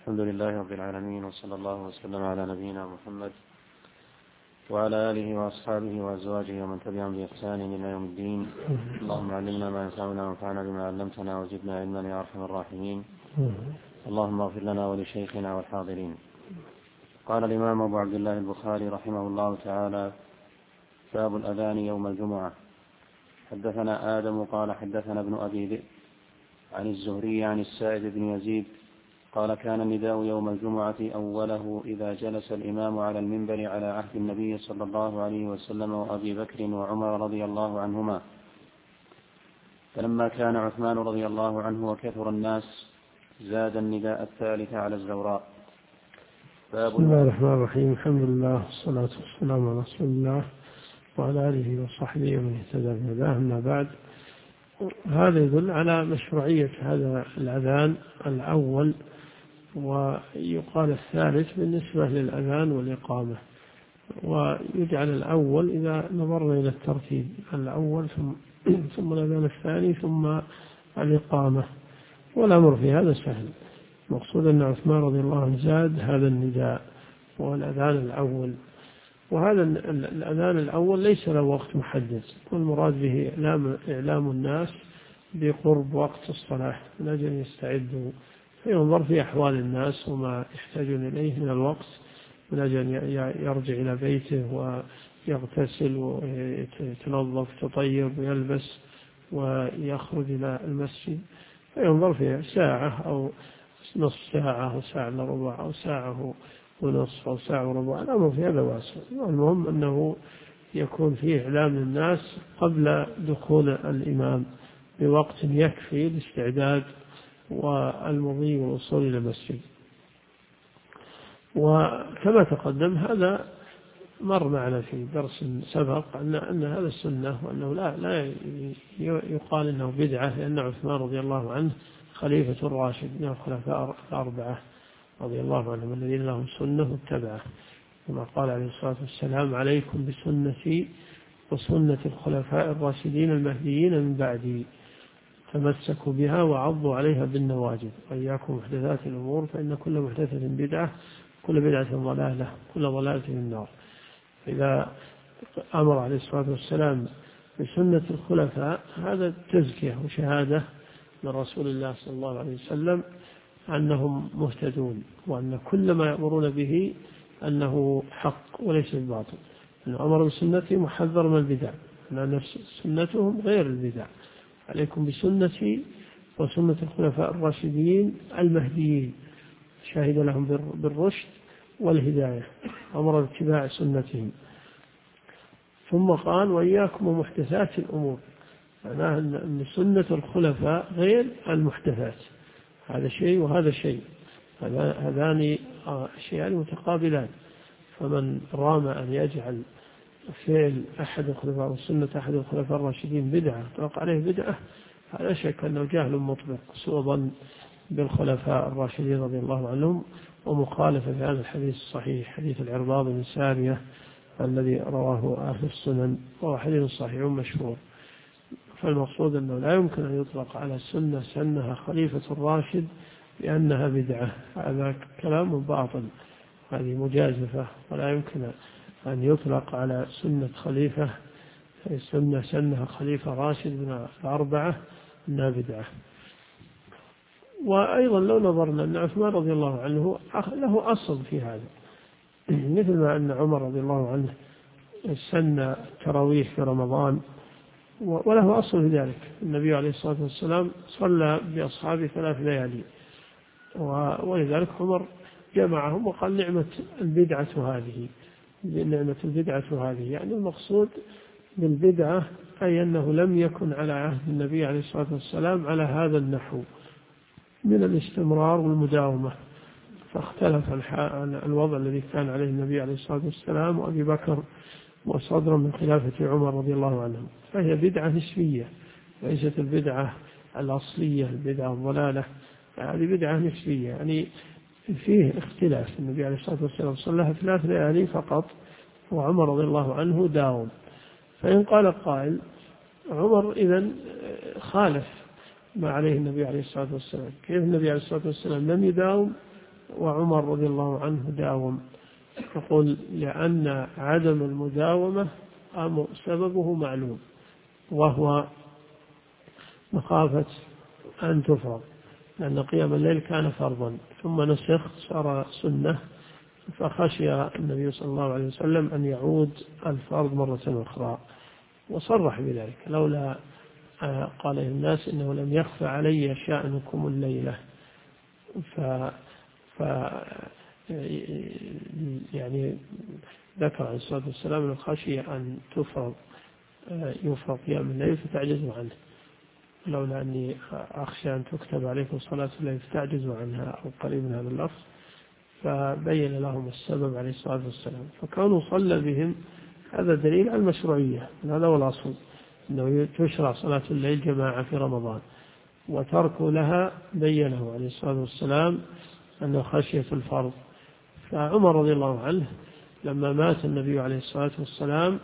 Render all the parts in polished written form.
الحمد لله رب العالمين، وصلى الله وسلم على نبينا محمد وعلى آله وأصحابه وأزواجه ومن تبعهم بإحسان إلى يوم الدين. اللهم علمنا ما ينفعنا وانفعنا بما علمتنا وزدنا علما يا أرحم الراحمين. اللهم اغفر لنا ولشيخنا والحاضرين. قال الإمام أبو عبد الله البخاري رحمه الله تعالى: باب الأذان يوم الجمعة. حدثنا آدم قال حدثنا ابن أبي ذئب عن الزهري عن السائب بن يزيد قال: كان النداء يوم الجمعة أوله إذا جلس الإمام على المنبر على عهد النبي صلى الله عليه وسلم وأبي بكر وعمر رضي الله عنهما، فلما كان عثمان رضي الله عنه وكثر الناس زاد النداء الثالث على الزوراء. بسم الله الرحمن الرحيم. الحمد لله والصلاة والسلام على رسول الله وعلى آله وصحبه ومن اهتدى بهداه. أما بعد، هذا يدل على مشروعية هذا الأذان الأول، ويقال الثالث بالنسبة للأذان والإقامة، ويجعل الأول إذا نظرنا إلى الترتيب: الأول ثم الأذان الثاني ثم الإقامة. والأمر في هذا سهل. مقصود أن عثمان رضي الله عنه زاد هذا النداء والأذان الأول. وهذا الأذان الأول ليس له وقت محدد، والمراد به إعلام الناس بقرب وقت الصلاة من أجل أن يستعدوا، فينظر في أحوال الناس وما يحتاجون إليه من الوقت من أجل أن يرجع إلى بيته ويغتسل ويتنظف ويتطيب ويلبس ويخرج إلى المسجد، فينظر فيها ساعة أو نصف ساعة أو ساعة إلا ربع أو ساعة ونصف أو ساعة وربع. الأمر في هذا واسع. المهم أنه يكون فيه إعلام للناس قبل دخول الإمام بوقت يكفي الاستعداد والمضي والوصول إلى المسجد. وكما تقدم هذا مر معنا في درس سبق أن هذا السنة، وأنه لا يقال أنه بدعة، لأن عثمان رضي الله عنه خليفة الراشد من الخلفاء الأربعة رضي الله عنهم الذين لهم سنة واتبعه، كما قال عليه الصلاة والسلام: عليكم بسنتي وسنة الخلفاء الراشدين المهديين من بعدي، تمسكوا بها وعضوا عليها بالنواجذ، وإياكم محدثات الأمور فإن كل محدثة بدعة كل بدعة ضلالة كل ضلالة في النار. إذا أمر عليه الصلاة والسلام بسنة الخلفاء، هذا تزكية وشهادة من رسول الله صلى الله عليه وسلم أنهم مهتدون، وأن كل ما يأمرون به أنه حق وليس الباطل. أنه أمر بسنته محذر من البدع، أن سنتهم غير البدع. عليكم بسنتي وسنة الخلفاء الراشدين المهديين، شهد لهم بالرشد والهداية، أمر باتباع سنتهم. ثم قال: وإياكم ومحدثات الأمور، معناه أن سنة الخلفاء غير المحدثات. هذا شيء وهذا شيء، هذان شيئان متقابلان. فمن رام أن يجعل فعل أحد الخلفاء وسنة أحد الخلفاء الراشدين بدعة طلق عليه بدعة، هذا شك أنه جهل مطلق، سوء ظن بالخلفاء الراشدين رضي الله عنهم، ومخالفة في هذا الحديث الصحيح، حديث العرباض بن سارية الذي رواه أهل السنن، وهو حديث صحيح مشهور. فالمقصود أنه لا يمكن أن يطلق على السنة سنها خليفة الراشد بأنها بدعة، هذا كلام باطل، هذه مجازفة. ولا يمكن أن يطلق على سنة خليفة سنها خليفة راشد من الأربعة أنها بدعة. وأيضا لو نظرنا أن عثمان رضي الله عنه له أصل في هذا، مثل ما أن عمر رضي الله عنه سن التراويح في رمضان، وله أصل في ذلك. النبي عليه الصلاة والسلام صلى بأصحابه 3 ليالي، ولذلك عمر جمعهم وقال: نعمة البدعة هذه، نعمة البدعة هذه. يعني المقصود بالبدعة أي أنه لم يكن على عهد النبي عليه الصلاة والسلام على هذا النحو من الاستمرار والمداومة، فاختلف الوضع الذي كان عليه النبي عليه الصلاة والسلام وأبي بكر وصدرا من خلافة عمر رضي الله عنهم. فهي بدعة نسبية، ليست البدعة الأصلية البدعة الضلالة، هذه بدعة نسبية. يعني فيه اختلاف. النبي عليه الصلاة والسلام صلى 3 ليالي فقط، وعمر رضي الله عنه داوم. فإن قال قائل: عمر إذن خالف ما عليه النبي عليه الصلاة والسلام، كيف النبي عليه الصلاة والسلام لم يداوم وعمر رضي الله عنه داوم. يقول لأن عدم المداومة سببه معلوم، وهو مخافة أن تفرض، لأن قيام الليل كان فرضا ثم نسخ صار سنة، فخشي النبي صلى الله عليه وسلم أن يعود الفرض مرة أخرى، وصرح بذلك: لولا قال الناس إنه لم يخفى علي شأنكم الليلة. يعني ذكر عليه الصلاة والسلام أن خشي أن يفرض قيام الليل فتعجزوا عنه، لولا أني أخشى أن تكتب عليكم صلاة الليل فتعجزوا عنها، أو قريب من هذا اللفظ. فبين لهم السبب عليه الصلاة والسلام، فكانوا صلى بهم، هذا دليل على المشروعية. هذا هو الأصل، أنه تشرع صلاة الليل جماعة في رمضان، وتركوا لها بينه عليه الصلاة والسلام أنه خشية الفرض. فعمر رضي الله عنه لما مات النبي عليه الصلاة والسلام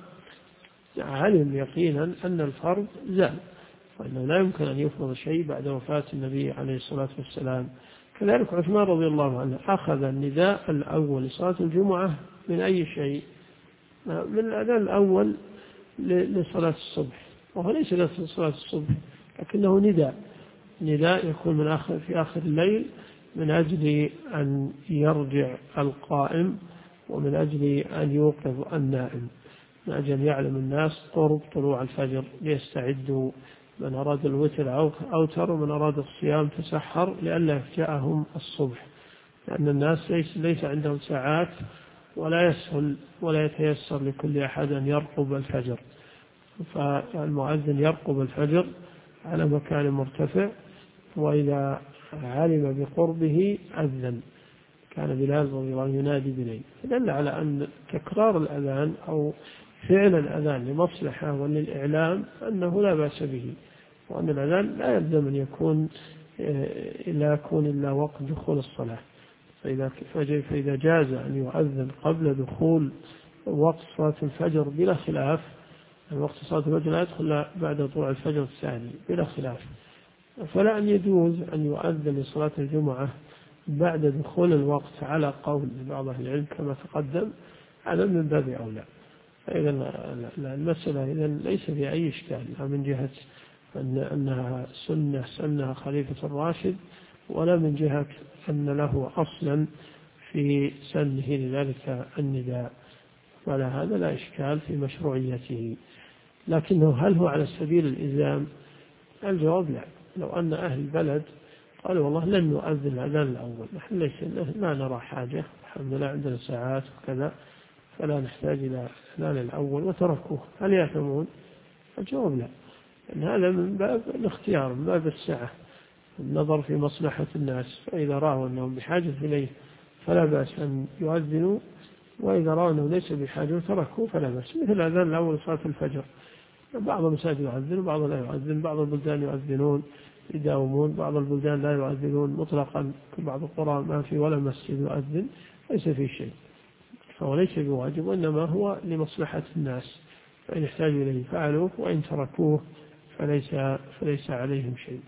علم يقينا أن الفرض زال، وأنه لا يمكن أن يفرض شيء بعد وفاة النبي عليه الصلاة والسلام. كذلك عثمان رضي الله عنه أخذ النداء الأول لصلاة الجمعة من أي شيء؟ من الأذان الأول لصلاة الصبح، وهو ليس لصلاة الصبح لكنه نداء يكون في آخر الليل، من أجل أن يرجع القائم، ومن أجل أن يوقظ النائم، من أجل أن يعلم الناس قرب طلوع الفجر ليستعدوا، من أراد الوتر أوتر، ومن أراد الصيام تسحر، لئلا يفجأهم الصبح، لأن الناس ليس عندهم ساعات، ولا يسهل ولا يتيسر لكل أحد أن يرقب الفجر. فالمؤذن يرقب الفجر على مكان مرتفع، وإذا علم بقربه أذن. كان بلال رضي الله عنه ينادي بليل، فدل على أن تكرار الأذان أو فعل الأذان لمصلحة وللإعلام أنه لا بأس به، وأن الأذان لا يلزم أن يكون إلا وقت دخول الصلاة. فإذا جاز أن يؤذن قبل دخول وقت صلاة الفجر بلا خلاف، وقت صلاة الفجر لا يدخل بعد طلوع الفجر الثاني بلا خلاف، فلا أن يجوز أن يؤذن لصلاة الجمعة بعد دخول الوقت على قول بعض أهل العلم كما تقدم، هذا من باب أولى. فإذا المسألة إذن ليس فيها أي إشكال، لا من جهة أنها سنة خليفة الراشد، ولا من جهة أن له أصلا في سنه لذلك النداء، ولا هذا لا إشكال في مشروعيته. لكنه هل هو على سبيل الإلزام؟ الجواب لا. لو أن أهل البلد قالوا والله لن نؤذن الأذان الأول، نحن لا نرى حاجة، الحمد لله عندنا ساعات وكذا، فلا نحتاج إلى الأذان الأول، وتركوه، هل يأثمون؟ الجواب لا، لأن هذا من باب الاختيار، من باب السعة، النظر في مصلحة الناس. فإذا رأوا أنهم بحاجة إليه فلا بأس أن يؤذنوا، وإذا رأوا أنه ليس بحاجة تركوه فلا بأس. مثل الأذان الأول صلاة الفجر، بعض المساجد يؤذن وبعض لا يؤذن، بعض البلدان يؤذنون يداومون، بعض البلدان لا يؤذنون مطلقا، في بعض القرى ما في ولا مسجد يؤذن، ليس فيه شيء، فهو ليس بواجب، وإنما هو لمصلحة الناس، فإن احتاجوا إليه فعلوه، وإن تركوه فليس عليهم شيء.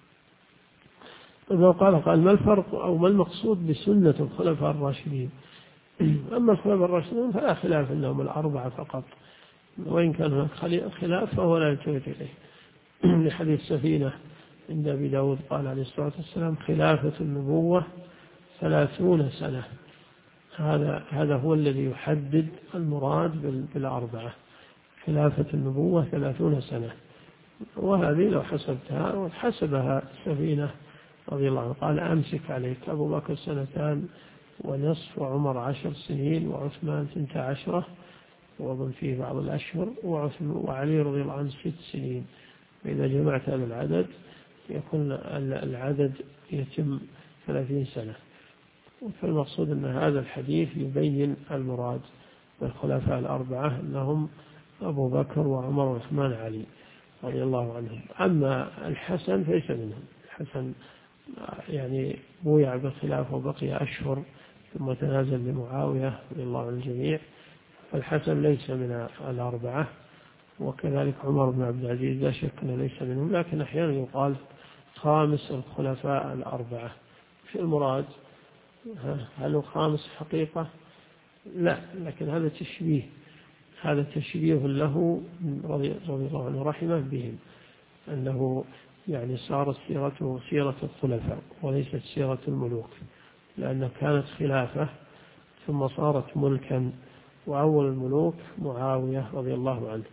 إذا قال ما الفرق أو ما المقصود بسنة الخلفاء الراشدين؟ أما الخلفاء الراشدين فلا خلاف أنهم الأربعة فقط، وإن كان هناك خلاف فهو لا يلتفت إليه. لحديث سفينة عند أبي داود قال عليه الصلاة والسلام: خلافة النبوة 30 سنة. هذا هو الذي يحدد المراد بالأربعة، خلافة النبوة 30 سنة. وهذه لو حسبتها وحسبها سفينة رضي الله عنه قال: أمسك عليك أبو بكر 2 سنين ونصف، وعمر 10 سنين، وعثمان 12، وأظن فيه بعض الأشهر، وعلي رضي الله عنه 6 سنين. فإذا جمعت هذا العدد يكون العدد يتم 30 سنة. فالمقصود أن هذا الحديث يبين المراد بالخلفاء الأربعة أنهم أبو بكر وعمر وعثمان وعلي رضي الله عنهم. أما الحسن فليس منهم، الحسن يعني بويع بالخلافة وبقي أشهر ثم تنازل لمعاوية رضي الله عن الجميع، فالحسن ليس من الأربعة. وكذلك عمر بن عبد العزيز لا شك أنه ليس منهم، لكن أحيانا يقال خامس الخلفاء الأربعة. في المراد هل هو خامس حقيقة؟ لا، لكن هذا تشبيه له رضي الله عنه رحمه بهم، أنه يعني صارت سيرته سيرة الخلفاء وليست سيرة الملوك، لأن كانت خلافة ثم صارت ملكا، وأول الملوك معاوية رضي الله عنه،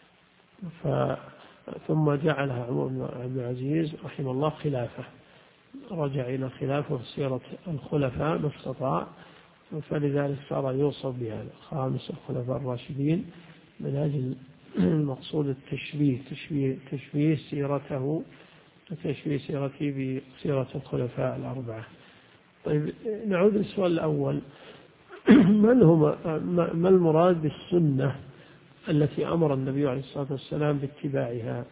ثم جعلها عمر بن عبد العزيز رحمه الله خلافة، رجع إلى خلافة سيرة الخلفاء ما استطاع، فلذلك صار يوصف بهذا خامس الخلفاء الراشدين، من أجل المقصود تشبيه سيرته بسيرة الخلفاء الأربعة. طيب نعود للسؤال الأول، ما المراد بالسنة التي أمر النبي عليه الصلاة والسلام باتباعها؟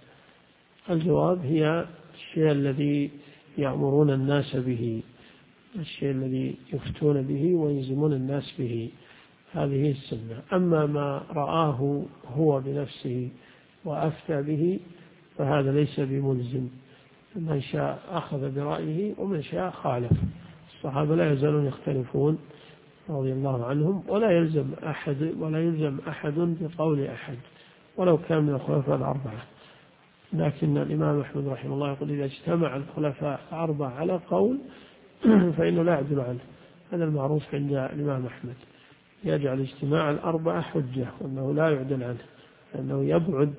الجواب هي الشيء الذي يأمرون الناس به، الشيء الذي يفتون به ويلزمون الناس به، هذه السنة. أما ما رآه هو بنفسه وأفتى به فهذا ليس بملزم، من شاء أخذ برأيه ومن شاء خالف. الصحابة لا يزالون يختلفون رضي الله عنهم، ولا يلزم أحد بقول أحد ولو كان من الخلفاء الأربعة. لكن الإمام أحمد رحمه الله يقول إذا اجتمع الخلفاء الأربعة على قول فإنه لا يعدل عنه، هذا المعروف عند الإمام أحمد، يجعل اجتماع الأربعة حجة وأنه لا يعدل عنه، لأنه يبعد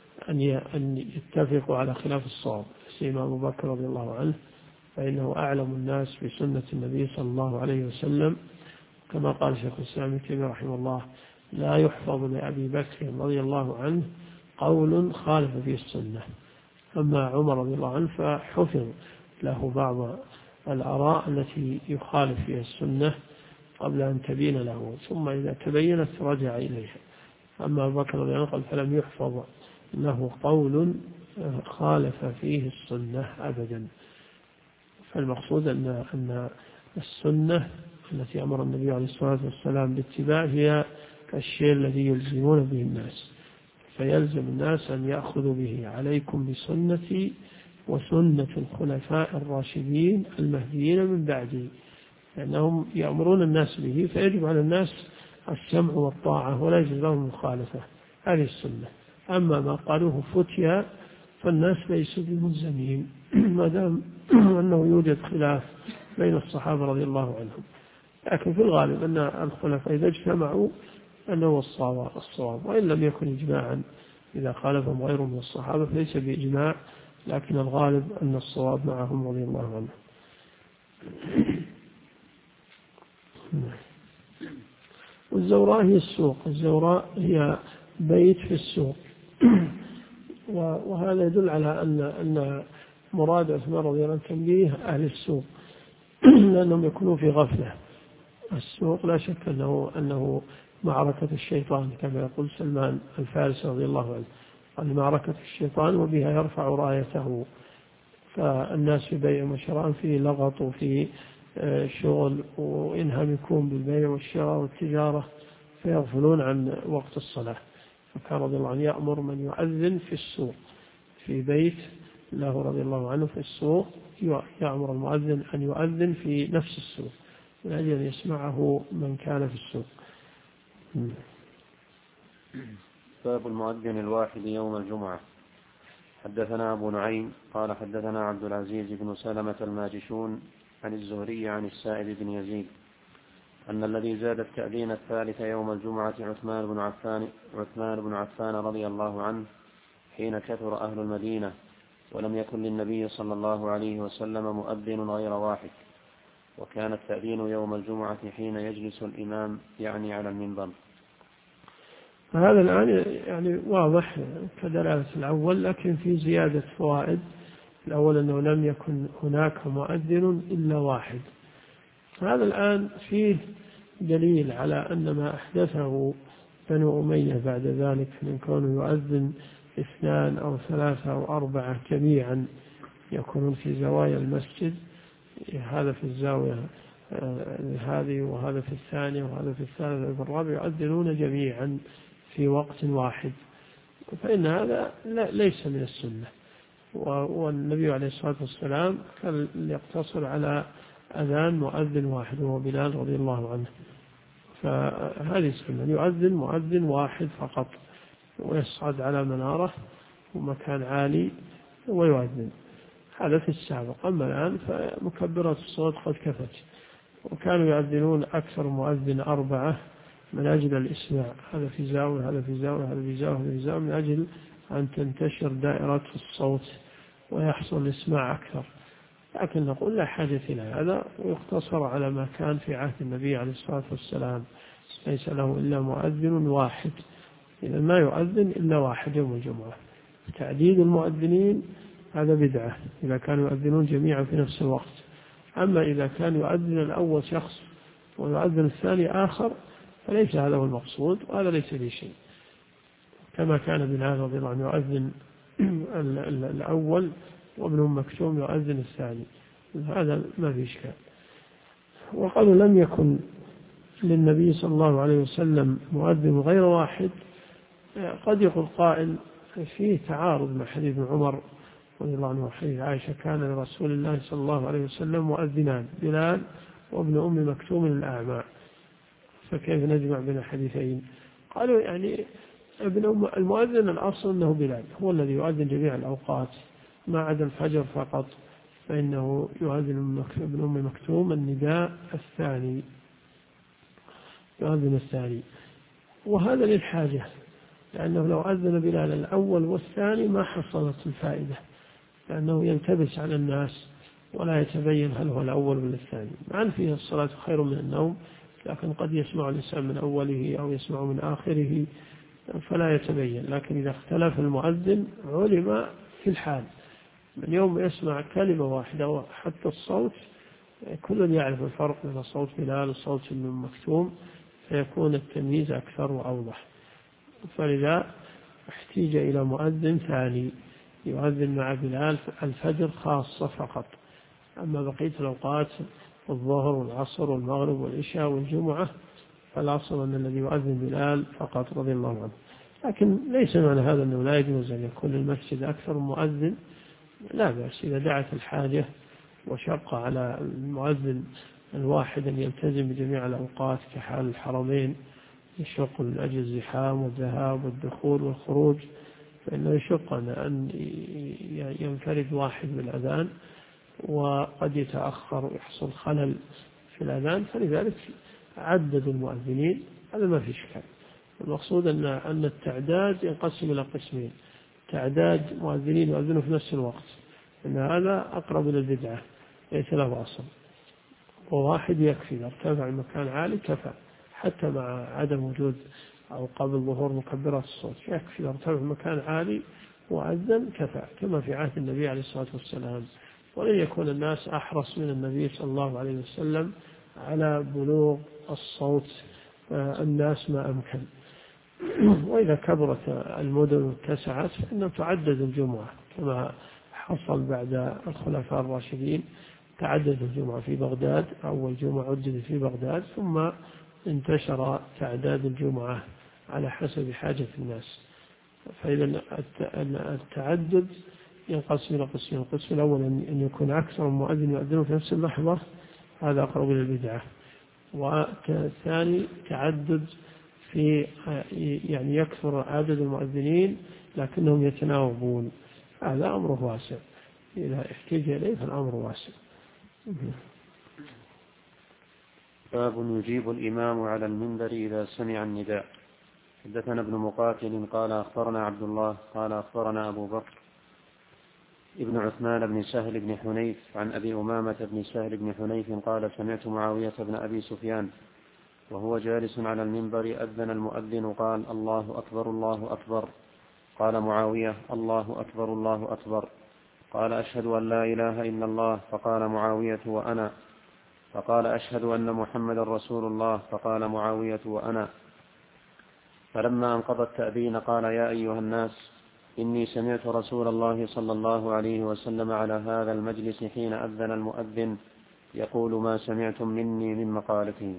أن يتفقوا على خلاف الصواب. سيما أبو بكر رضي الله عنه فإنه أعلم الناس بسنة النبي صلى الله عليه وسلم، كما قال شيخ الإسلام ابن تيمية رحمه الله لا يحفظ لأبي بكر رضي الله عنه قول خالف فيه السنة. أما عمر رضي الله عنه فحفظ له بعض الآراء التي يخالف فيها السنة قبل أن تبين له، ثم إذا تبينت رجع إليها. أما أبو بكر رضي الله عنه فلم يحفظ له قول خالف فيه السنة أبدا. فالمقصود أن السنة التي أمر النبي عليه الصلاة والسلام باتباع هي الشيء الذي يلزمون به الناس، فيلزم الناس أن يأخذوا به. عليكم بسنتي وسنة الخلفاء الراشدين المهديين من بعدي، لأنهم يأمرون الناس به، فيجب على الناس السمع والطاعة ولا يجوز لهم المخالفة. هذه السنة. أما ما قالوه فتيا فالناس ليسوا بملزمين ما دام أنه يوجد خلاف بين الصحابة رضي الله عنهم. لكن في الغالب أن الخلفاء إذا اجتمعوا أنه الصواب، وإن لم يكن إجماعا، إذا خالفهم غيرهم من الصحابة فليس بإجماع، لكن الغالب أن الصواب معهم رضي الله عنهم. والزوراء هي السوق، الزوراء هي بيت في السوق وهذا يدل على أن مراد عثمان رضي الله عنه تنبيه أهل السوق لأنهم يكونوا في غفلة. السوق لا شك أنه معركة الشيطان، كما يقول سلمان الفارسي رضي الله عنه، أن معركة الشيطان وبها يرفع رايته، فالناس في بيع وشراء، في لغط وفي شغل، وإنهمكون بالبيع والشراء والتجارة، فيغفلون عن وقت الصلاة. فكان رضي الله عنه يأمر من يؤذن في السوق، في بيت له رضي الله عنه في السوق، يأمر المؤذن أن يؤذن في نفس السوق من أجل أن يسمعه من كان في السوق. باب المؤذن الواحد يوم الجمعة. حدثنا أبو نعيم قال حدثنا عبد العزيز بن سلمة الماجشون عن الزهري عن السائب بن يزيد أن الذي زاد التأذين الثالث يوم الجمعة عثمان بن عفان رضي الله عنه، حين كثر أهل المدينة ولم يكن للنبي صلى الله عليه وسلم مؤذن غير واحد، وكان التأذين يوم الجمعة حين يجلس الإمام يعني على المنبر. هذا الآن يعني واضح كدلالة الأول، لكن في زيادة فوائد. الأول أنه لم يكن هناك مؤذن إلا واحد. هذا الآن فيه دليل على أن ما أحدثه بنو أمية بعد ذلك من كونه يؤذن 2 أو 3 أو 4 جميعا يكونون في زوايا المسجد، هذا في الزاوية هذه وهذا في الثانية وهذا في الثالثة وفي الرابعة، يؤذنون جميعا في وقت واحد، فإن هذا ليس من السنة. والنبي عليه الصلاة والسلام كان يقتصر على أذان مؤذن واحد وهو بلال رضي الله عنه. فهذه السنة، يؤذن مؤذن واحد فقط ويصعد على منارة ومكان عالي ويؤذن. هذا في السابق. أما الآن فمكبرات الصوت قد كفت، وكانوا يؤذنون أكثر مؤذن 4 من أجل الإسماع، هذا في زاوية هذا في زاوية هذا في زاوية هذا في زاوية، من أجل أن تنتشر دائرة الصوت ويحصل الإسماع أكثر. لكن نقول لا حاجة إلى هذا، ويقتصر على ما كان في عهد النبي عليه الصلاة والسلام، ليس له إلا مؤذن واحد، إذا ما يؤذن إلا واحد يوم الجمعة. تعديد المؤذنين هذا بدعة إذا كانوا يؤذنون جميعا في نفس الوقت. أما إذا كان يؤذن الأول شخص ويؤذن الثاني آخر فليس هذا هو المقصود، وهذا ليس به شيء، كما كان بلال رضي الله عنه يؤذن الأول وابن أم مكتوم يؤذن الثاني، هذا ما في إشكال. وقالوا لم يكن للنبي صلى الله عليه وسلم مؤذن غير واحد. قد يقول قائل فيه تعارض مع حديث ابن عمر رضي الله عنه وحديث عائشة كان لرسول الله صلى الله عليه وسلم مؤذنان، بلال وابن أم مكتوم الأعمى، فكيف نجمع بين الحديثين؟ قالوا يعني المؤذن الأصل أنه بلال هو الذي يؤذن جميع الأوقات ما عدا الفجر فقط، فإنه يؤذن ابن أم مكتوم النداء الثاني، يؤذن الثاني، وهذا للحاجة، لأنه لو أذن بلال الأول والثاني ما حصلت الفائدة، لأنه يلتبس على الناس ولا يتبين هل هو الأول ولا الثاني. مع أن فيه الصلاة خير من النوم، لكن قد يسمع الإنسان من أوله أو يسمع من آخره فلا يتبين. لكن إذا اختلف المؤذن علم في الحال، من يوم يسمع كلمة واحدة حتى الصوت كل يعرف الفرق بين صوت بلال وصوت ابن مكتوم، فيكون التمييز أكثر وأوضح. فلذا احتيج إلى مؤذن ثاني يؤذن مع بلال الفجر خاصة فقط، أما بقية الأوقات الظهر والعصر والمغرب والعشاء والجمعة فالأصل أن الذي يؤذن بلال فقط رضي الله عنه. لكن ليس معنى هذا أنه لا يجوز أن يكون المسجد أكثر مؤذن، لا بأس إذا دعت الحاجة وشق على المؤذن الواحد أن يلتزم بجميع الأوقات كحال الحرمين، يشق من أجل الزحام والذهاب والدخول والخروج، فإنه يشق أن ينفرد واحد بالأذان وقد يتأخر ويحصل خلل في الأذان، فلذلك عدد المؤذنين هذا ما في إشكال. المقصود أن التعداد ينقسم إلى قسمين: تعداد مؤذنين يؤذنوا في نفس الوقت، إن هذا أقرب إلى البدعة ليس له أصل، وواحد يكفي إذا ارتفع المكان عالي كفى، حتى مع عدم وجود أو قبل ظهور مكبرات الصوت يكفي إذا ارتفع المكان عالي وأذن كفى، كما في عهد النبي عليه الصلاة والسلام. ولن يكون الناس أحرص من النبي صلى الله عليه وسلم على بلوغ الصوت الناس ما أمكن. وإذا كبرت المدن واتسعت فإنه تعدد الجمعة، كما حصل بعد الخلفاء الراشدين، تعدد الجمعة في بغداد، أول جمعة عدد في بغداد، ثم انتشر تعداد الجمعة على حسب حاجة الناس. فإذا التعدد ينقسم إلى قسمين: القسم الأول أن يكون أكثر مؤذن يؤذن في نفس اللحظة، هذا أقرب إلى البدعة. والثاني تعدد في يعني يكثر عدد المؤذنين لكنهم يتناوبون، هذا أمره واسع، إذا احتاج إليه فالأمر واسع. باب يجيب الإمام على المنبر إذا سمع النداء. حدثنا ابن مقاتل قال أخبرنا عبد الله قال أخبرنا أبو بكر ابن عثمان بن سهل بن حنيف عن أبي أمامة بن سهل بن حنيف قال سمعت معاوية بن أبي سفيان وهو جالس على المنبر أذن المؤذن قال الله أكبر الله أكبر. قال معاوية الله أكبر الله أكبر. قال أشهد أن لا إله إلا الله. فقال معاوية وأنا. فقال أشهد أن محمد رسول الله. فقال معاوية وأنا. فلما انقضى التأذين قال يا أيها الناس إني سمعت رسول الله صلى الله عليه وسلم على هذا المجلس حين أذن المؤذن يقول ما سمعتم مني من مقالته.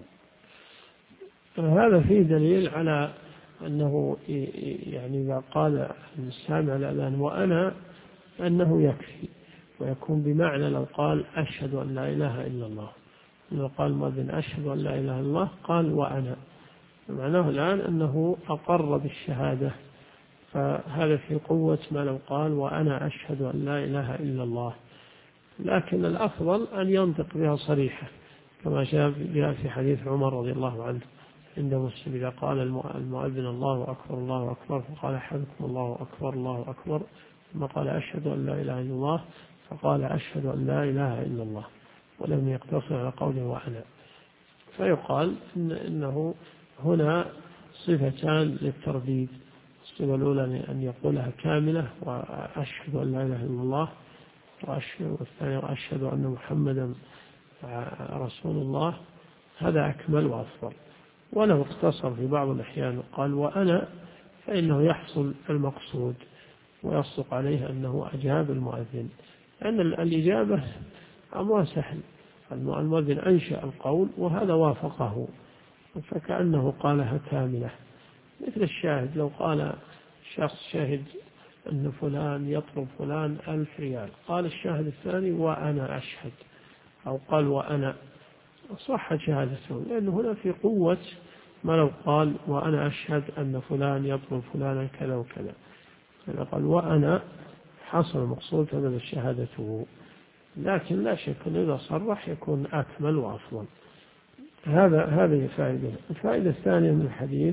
هذا فيه دليل على أنه يعني إذا قال السامع الأذان وأنا أنه يكفي، ويكون بمعنى لو قال أشهد أن لا إله إلا الله، إنه قال المؤذن أشهد أن لا إله إلا الله قال وأنا، معناه الآن أنه أقر بالشهادة، فهذا في قوة ما لو قال وأنا أشهد أن لا إله إلا الله. لكن الأفضل أن ينطق بها صريحة كما جاء في حديث عمر رضي الله عنه عند مسلم إذا قال المؤذن الله أكبر الله أكبر فقال أحدكم الله أكبر الله أكبر، ثم قال أشهد أن لا إله إلا الله فقال أشهد أن لا إله إلا الله، ولم يقتصر على قوله وأنا. فيقال إنه هنا صفتان للترديد، الصفة الأولى أن يقولها كاملة وأشهد أن لا إله إلا الله، والثانية وأشهد أن محمدا رسول الله، هذا أكمل وأفضل. ولو اقتصر في بعض الأحيان وقال وأنا فإنه يحصل المقصود ويصدق عليه أنه أجاب المؤذن، لأن الإجابة أمر سهل، المؤذن أنشأ القول وهذا وافقه فكأنه قالها كاملة. مثل الشاهد لو قال شخص شهد أن فلان يطلب فلان 1000 ريال، قال الشاهد الثاني وأنا أشهد، أو قال وأنا، صح شهادته، لأن هنا في قوة ما لو قال وأنا أشهد أن فلان يطلب فلانا كذا وكذا، إذا قال وأنا حصل مقصود هذا شهادته. لكن لا شك أن إذا صرح يكون أكمل وأفضل. هذه فائدة. الفائدة الثانية من الحديث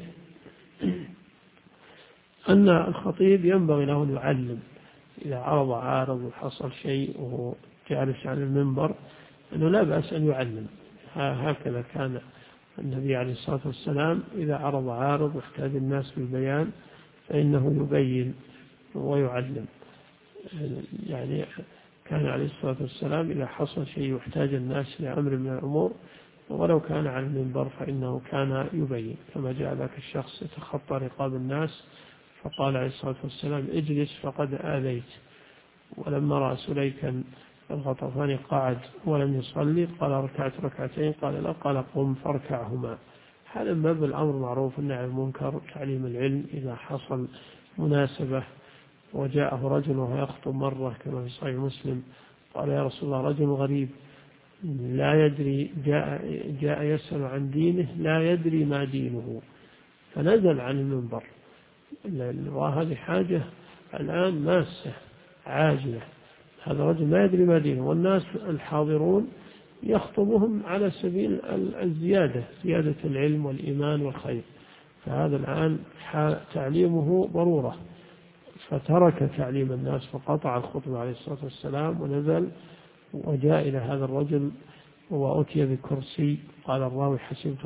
أن الخطيب ينبغي له أن يعلم إذا عرض عارض وحصل شيء وهو جالس على المنبر، أنه لا بأس أن يعلم. هكذا كان النبي عليه الصلاة والسلام إذا عرض عارض واحتاج الناس بالبيان فإنه يبين ويعلم. يعني كان عليه الصلاة والسلام إذا حصل شيء واحتاج الناس لأمر من الأمور ولو كان على المنبر فإنه كان يبين، كما جاء ذاك الشخص يتخطى رقاب الناس فقال عليه الصلاة والسلام اجلس فقد آذيت. ولما رأى سليكا الغطفاني قعد ولم يصلي قال ركعت ركعتين، قال لا، قال قم فاركعهما. هذا من باب الأمر معروف والنهي عن المنكر، تعليم العلم. إذا حصل مناسبة وجاءه رجل وهو يخطب مرة كما في صحيح مسلم قال يا رسول الله رجل غريب لا يدري جاء يسأل عن دينه لا يدري ما دينه، فنزل عن المنبر، وهذه حاجة الآن ماسة عاجلة، هذا رجل لا يدري ما دينه والناس الحاضرون يخطبهم على سبيل الزيادة، زيادة العلم والإيمان والخير، فهذا الآن تعليمه ضرورة، فترك تعليم الناس فقطع الخطبة عليه الصلاة والسلام ونزل وجاء إلى هذا الرجل وأتي بكرسي، قال الراوي حسبت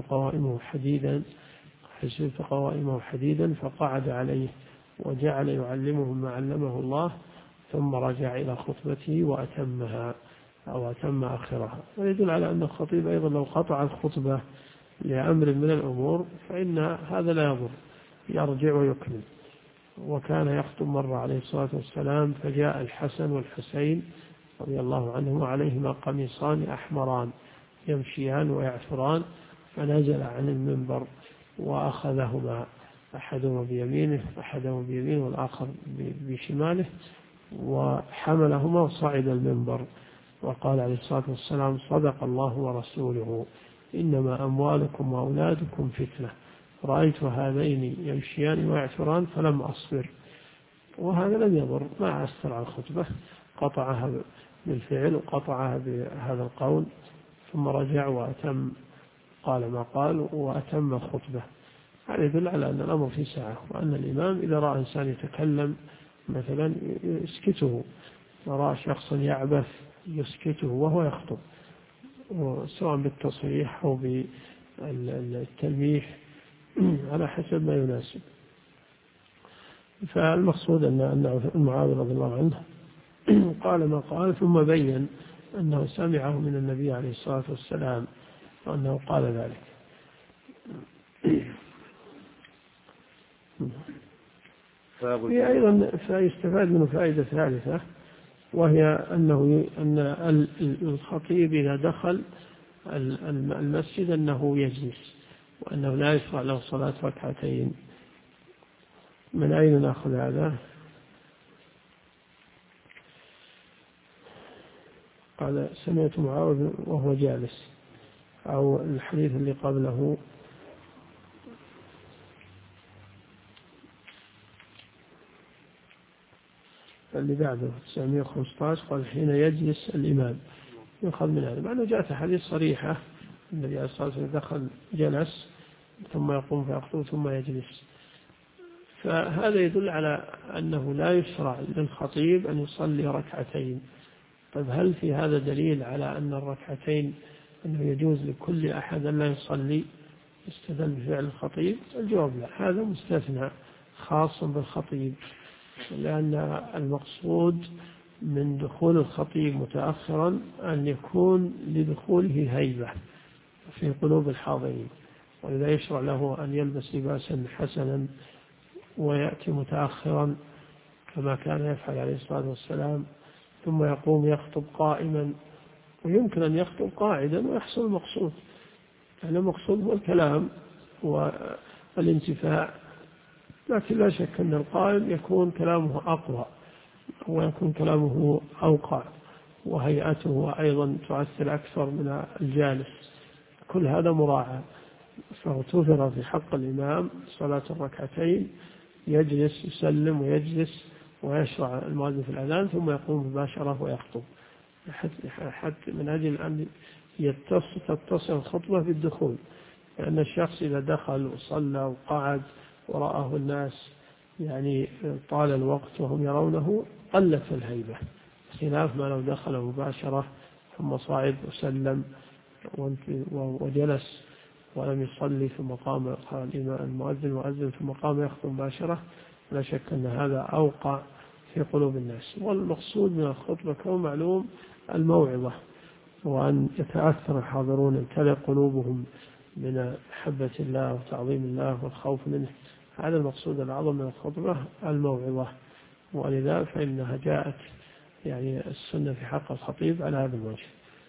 قوائمه حديدا فقعد عليه وجعل يعلمهم ما علمه الله، ثم رجع إلى خطبته وأتمها أو أتم آخرها. ويدل على أن الخطيب أيضا لو قطع الخطبة لأمر من الأمور فإن هذا لا يضر، يرجع ويكمل. وكان يخطب مرة عليه الصلاة والسلام فجاء الحسن والحسين رضي الله عنهما عليهما قميصان أحمران يمشيان ويعثران، فنزل عن المنبر وأخذهما أحدهما بيمينه والآخر بشماله وحملهما وصعد المنبر وقال عليه الصلاة والسلام صدق الله ورسوله إنما أموالكم وأولادكم فتنة، رأيت هذين يمشيان ويعثران فلم أصبر. وهذا لم يضر، ما أثر على الخطبة، قطعها بالفعل وقطعها بهذا القول، ثم رجع وأتم، قال ما قال وأتم الخطبة. هذا يدل على أن الأمر في ساعة، وأن الإمام إذا رأى إنسان يتكلم مثلا يسكته، ورأى شخصا يعبث يسكته وهو يخطب، سواء بالتصريح أو بالتلميح على حسب ما يناسب. فالمقصود أن معاذ رضي الله عنه قال ما قال، ثم بين أنه سمعه من النبي عليه الصلاة والسلام وأنه قال ذلك. في أيضا فيستفاد منه فائدة ثالثة، وهي أن الخطيب إذا دخل المسجد أنه يجلس، وأنه لا يشرع له صلاة ركعتين. من أين نأخذ هذا؟ قال سمعت معاذ وهو جالس، أو الحديث اللي قبله اللي بعده 915 قال حين يجلس الإمام يؤخذ من هذا، مع أنه جاءت حديث صريحة النبي عليه الصلاة والسلام دخل جلس ثم يقوم فيخطب ثم يجلس، فهذا يدل على أنه لا يشرع للخطيب أن يصلي ركعتين. طيب هل في هذا دليل على أن الركعتين أنه يجوز لكل أحد أن لا يصلي يستدل بفعل الخطيب؟ الجواب لا، هذا مستثنى خاص بالخطيب، لأن المقصود من دخول الخطيب متأخرا أن يكون لدخوله هيبة في قلوب الحاضرين، ولذا يشرع له أن يلبس لباسا حسنا ويأتي متأخرا كما كان يفعل عليه الصلاة والسلام، ثم يقوم يخطب قائما، ويمكن أن يخطب قاعدا ويحصل المقصود، يعني المقصود هو الكلام والانتفاع، لكن لا شك أن القائم يكون كلامه أقوى ويكون كلامه أوقع وهيئته أيضا تؤثر أكثر من الجالس، كل هذا مراعى. فاغتفر في حق الإمام صلاة الركعتين، يجلس يسلم ويجلس ويشرع المؤذن في الأذان ثم يقوم مباشرة ويخطب، حتى من أجل أن تتصل الخطبة بالدخول، لأن الشخص إذا دخل وصلى وقعد ورآه الناس يعني طال الوقت وهم يرونه قلت الهيبة، خلاف ما لو دخل مباشرة ثم صعد وسلم وجلس ولم يصلي ثم قام المؤذن ثم قام يخطب مباشرة، لا شك أن هذا أوقع في قلوب الناس. والمقصود من الخطبة كما معلوم الموعظة، وأن يتأثر الحاضرون امتلئ قلوبهم من محبة الله وتعظيم الله والخوف منه، هذا المقصود الأعظم من الخطبة الموعظة، ولذا فإنها جاءت يعني السنة في حق الخطيب على هذا الوجه.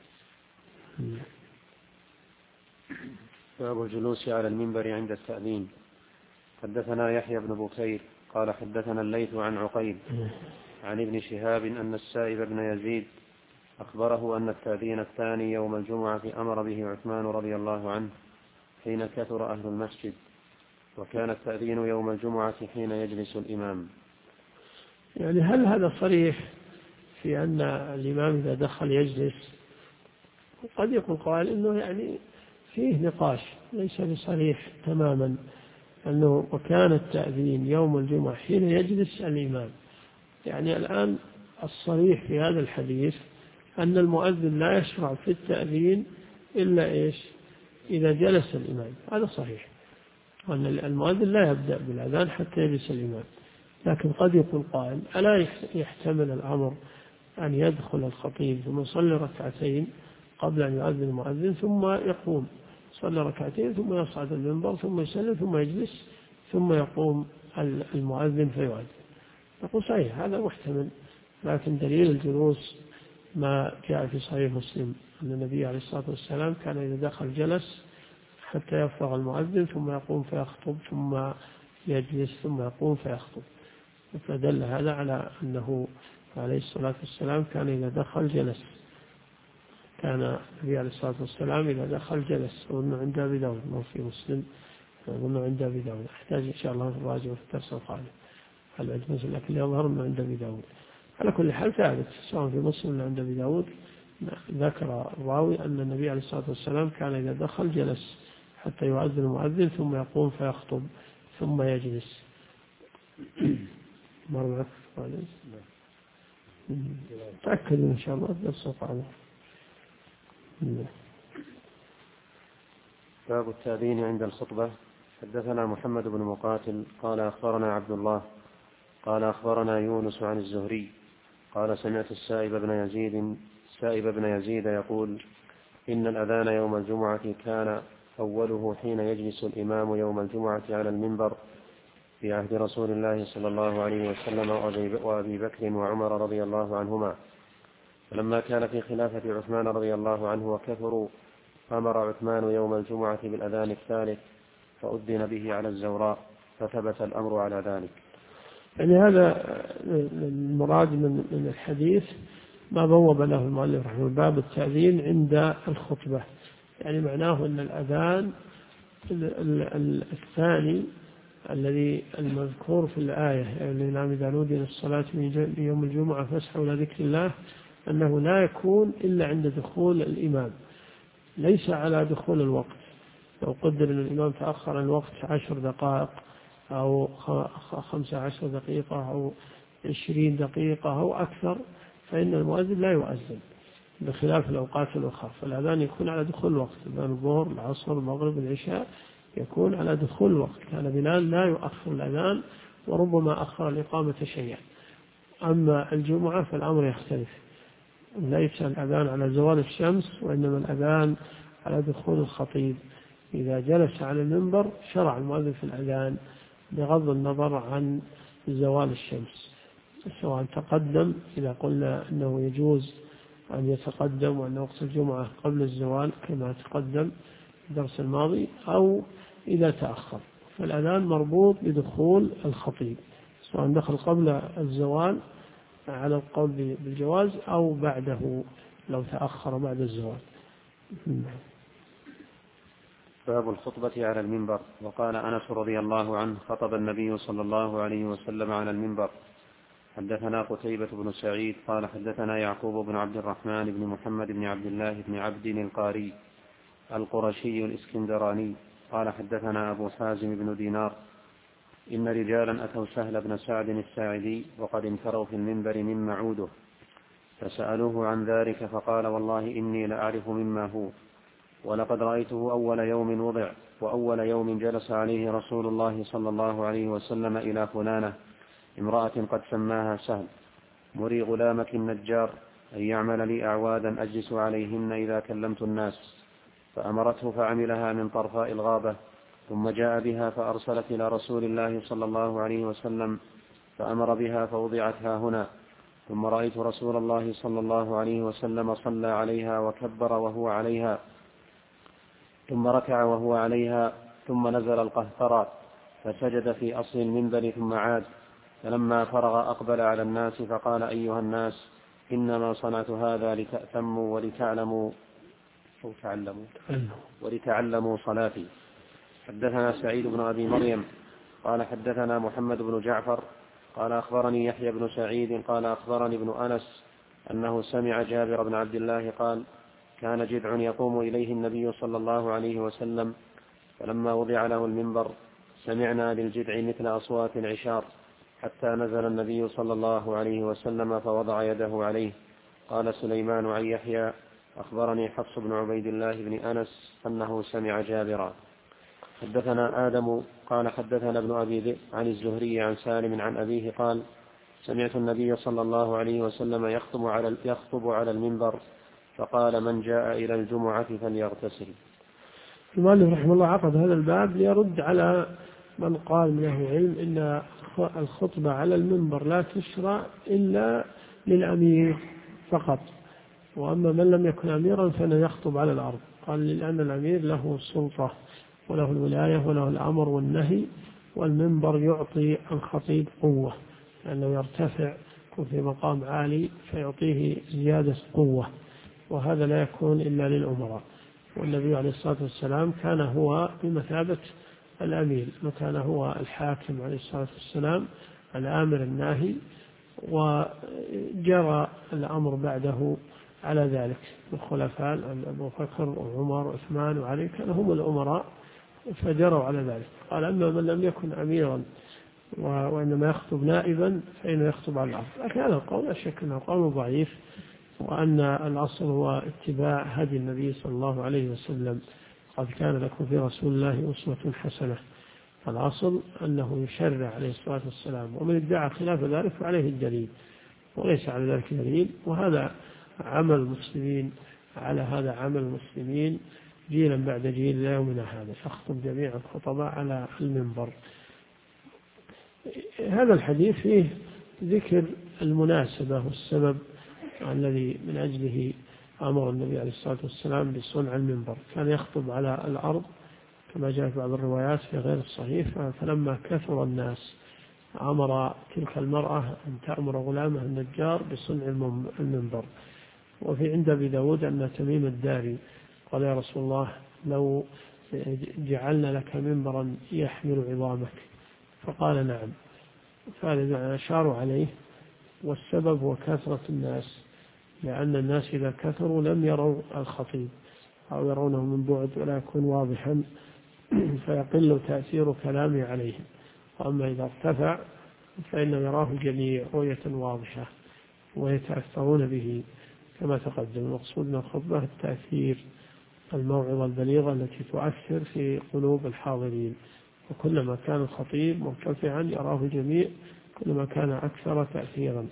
باب الجلوس على المنبر عند التأذين. حدثنا يحيى بن بكير قال حدثنا الليث عن عقيل عن ابن شهاب أن السائب بن يزيد أخبره أن التأذين الثاني يوم الجمعة أمر به عثمان رضي الله عنه حين كثر أهل المسجد، وكان التأذين يوم الجمعة حين يجلس الإمام. يعني هل هذا صريح في أن الإمام إذا دخل يجلس؟ قد يكون قال إنه يعني فيه نقاش ليس بصريح تماما، أنه وكان التأذين يوم الجمعة حين يجلس الإمام، يعني الآن الصريح في هذا الحديث أن المؤذن لا يشرع في التأذين إلا إيش؟ إذا جلس الإمام، هذا صحيح، وأن المؤذن لا يبدأ بالأذان حتى يجلس الإمام. لكن قد يقول قائل ألا يحتمل الأمر أن يدخل الخطيب ثم يصلي ركعتين قبل أن يؤذن المؤذن ثم يقوم صلى ركعتين ثم يصعد المنبر ثم يسلم ثم يجلس ثم يقوم المؤذن فيؤذن؟ نقول صحيح هذا محتمل، لكن دليل الجلوس ما جاء في صحيح مسلم أن النبي عليه الصلاة والسلام كان إذا دخل جلس حتى يفرغ المؤذن ثم يقوم فيخطب ثم يجلس ثم يقوم فيخطب، فدل هذا على أنه عليه الصلاة والسلام كان إذا دخل جلس، كان النبي عليه الصلاة والسلام إذا دخل جلس. أظن عند أبي داود ما في مسلم، أظن عند أبي داود، أحتاج إن شاء الله نراجع في الدرس القادم هل أجمز، لكن يظهر أنه عند أبي داود. على كل حال ثابت سواء في مسلم ولا عند أبي داود، ذكر الراوي أن النبي عليه الصلاة والسلام كان إذا دخل جلس حتى يؤذن المؤذن ثم يقوم فيخطب ثم يجلس. مرة تأكدوا إن شاء الله الدرس القادم. باب التأذين عند الخطبة. حدثنا محمد بن مقاتل قال أخبرنا عبد الله قال أخبرنا يونس عن الزهري قال سمعت السائب بن يزيد يقول إن الأذان يوم الجمعة كان أوله حين يجلس الإمام يوم الجمعة على المنبر في عهد رسول الله صلى الله عليه وسلم وأبي بكر وعمر رضي الله عنهما، فلما كان في خلافة عثمان رضي الله عنه وكثروا أمر عثمان يوم الجمعة بالأذان الثالث فأذن به على الزوراء، فثبت الأمر على ذلك. يعني هذا المراد من الحديث ما بوب له المؤلف رحمه الله، باب التأذين عند الخطبة، يعني معناه أن الأذان الثاني الذي المذكور في الآية يعني نعم إذا نودي للصلاة من يوم الجمعة فاسعوا إلى ذكر الله أنه لا يكون إلا عند دخول الإمام، ليس على دخول الوقت. لو قدر أن الإمام تأخر الوقت 10 دقائق أو 15 دقيقة أو 20 دقيقة أو أكثر فإن المؤذن لا يؤذن، بخلاف الأوقات الأخرى. فالأذان يكون على دخول الوقت، أذان الظهر العصر المغرب العشاء يكون على دخول الوقت. كان بلال لا يؤخر الأذان وربما أخر الإقامة شيئا. أما الجمعة فالأمر يختلف، ليس الأذان على زوال الشمس وإنما الأذان على دخول الخطيب. إذا جلس على المنبر شرع المؤذن في الأذان بغض النظر عن زوال الشمس، سواء تقدم إذا قلنا أنه يجوز أن يتقدم وأن وقت الجمعة قبل الزوال كما تقدم في الدرس الماضي، أو إذا تأخر. فالأذان مربوط بدخول الخطيب، سواء دخل قبل الزوال على القول بالجواز أو بعده لو تأخر بعد الزوال. باب الخطبة على المنبر. وقال أنس رضي الله عنه خطب النبي صلى الله عليه وسلم على المنبر. حدثنا قتيبة بن سعيد قال حدثنا يعقوب بن عبد الرحمن بن محمد بن عبد الله بن عبد القاري القرشي الإسكندراني قال حدثنا أبو حازم بن دينار إن رجالا أتوا سهل بن سعد الساعدي وقد انكروا في المنبر مما عوده، فسألوه عن ذلك فقال والله إني لأعرف مما هو، ولقد رأيته أول يوم وضع وأول يوم جلس عليه رسول الله صلى الله عليه وسلم إلى فلانة امرأة قد سماها سهل مري غلامك النجار أن يعمل لي أعوادا أجلس عليهن إذا كلمت الناس، فأمرته فعملها من طرفاء الغابة، ثم جاء بها فأرسلت إلى رسول الله صلى الله عليه وسلم فأمر بها فوضعت ها هنا، ثم رأيت رسول الله صلى الله عليه وسلم صلى عليها وكبر وهو عليها، ثم ركع وهو عليها، ثم نزل القهقرى فسجد في أصل المنبر ثم عاد، فلما فرغ أقبل على الناس فقال أيها الناس إنما صنعت هذا لتأتموا ولتعلموا صلاتي. حدثنا سعيد بن أبي مريم قال حدثنا محمد بن جعفر قال أخبرني يحيى بن سعيد قال أخبرني ابن أنس أنه سمع جابر بن عبد الله قال كان جذع يقوم إليه النبي صلى الله عليه وسلم، فلما وضع له المنبر سمعنا للجذع مثل أصوات العشار، حتى نزل النبي صلى الله عليه وسلم فوضع يده عليه. قال سليمان عن يحيى أخبرني حفص بن عبيد الله بن أنس أنه سمع جابرا. حدثنا آدم قال حدثنا ابن أبي ذئب عن الزهري عن سالم عن أبيه قال سمعت النبي صلى الله عليه وسلم يخطب على المنبر فقال من جاء إلى الجمعة فليغتسل. المؤلف رحمه الله عقد هذا الباب ليرد على من قال من أهل العلم إن الخطبة على المنبر لا تشرع إلا للأمير فقط، وأما من لم يكن أميرا فإنه يخطب على الأرض. قال لأن الأمير له السلطة وله الولاية وله الأمر والنهي، والمنبر يعطي الخطيب قوة لأنه يرتفع في مقام عالي فيعطيه زيادة قوة، وهذا لا يكون إلا للأمراء. والنبي عليه الصلاة والسلام كان هو بمثابة الأمير، وكان هو الحاكم عليه الصلاة والسلام الآمر الناهي، وجرى الأمر بعده على ذلك. الخلفاء أبو بكر وعمر وعثمان وعلي كانوا هم الأمراء فجروا على ذلك. قال أما من لم يكن أميرا وإنما يخطب نائبا فإنه يخطب على الأرض. لكن هذا القول لا شك أنه قول ضعيف، وأن الأصل هو اتباع هدي النبي صلى الله عليه وسلم. قد كان لكم في رسول الله أسوة حسنة، الأصل أنه يشرع عليه الصلاة والسلام، ومن ادعى خلاف ذلك فعليه الدليل وليس على ذلك دليل. وهذا عمل المسلمين، على هذا عمل المسلمين جيلا بعد جيل إلى يومنا هذا، يخطب جميع الخطباء على المنبر. هذا الحديث فيه ذكر المناسبة والسبب الذي من أجله أمر النبي عليه الصلاة والسلام بصنع المنبر. كان يخطب على الأرض كما جاء في بعض الروايات في غير الصحيح، فلما كثر الناس أمر تلك المرأة أن تأمر غلامها النجار بصنع المنبر. وفي عند أبي داود أن تميم الداري قال يا رسول الله لو جعلنا لك منبرا يحمل عظامك، فقال نعم. فهذا أشاروا عليه، والسبب هو كثرة الناس، لأن الناس إذا كثروا لم يروا الخطيب أو يرونه من بعد ولا يكون واضحا فيقل تأثير كلامه عليهم. وأما إذا ارتفع فإنه يراه الجميع رؤية واضحة ويتأثرون به كما تقدم. المقصود من الخطبة التأثير، الموعظة البليغة التي تؤثر في قلوب الحاضرين، وكلما كان الخطيب مرتفعا يراه الجميع كلما كان أكثر تأثيرا.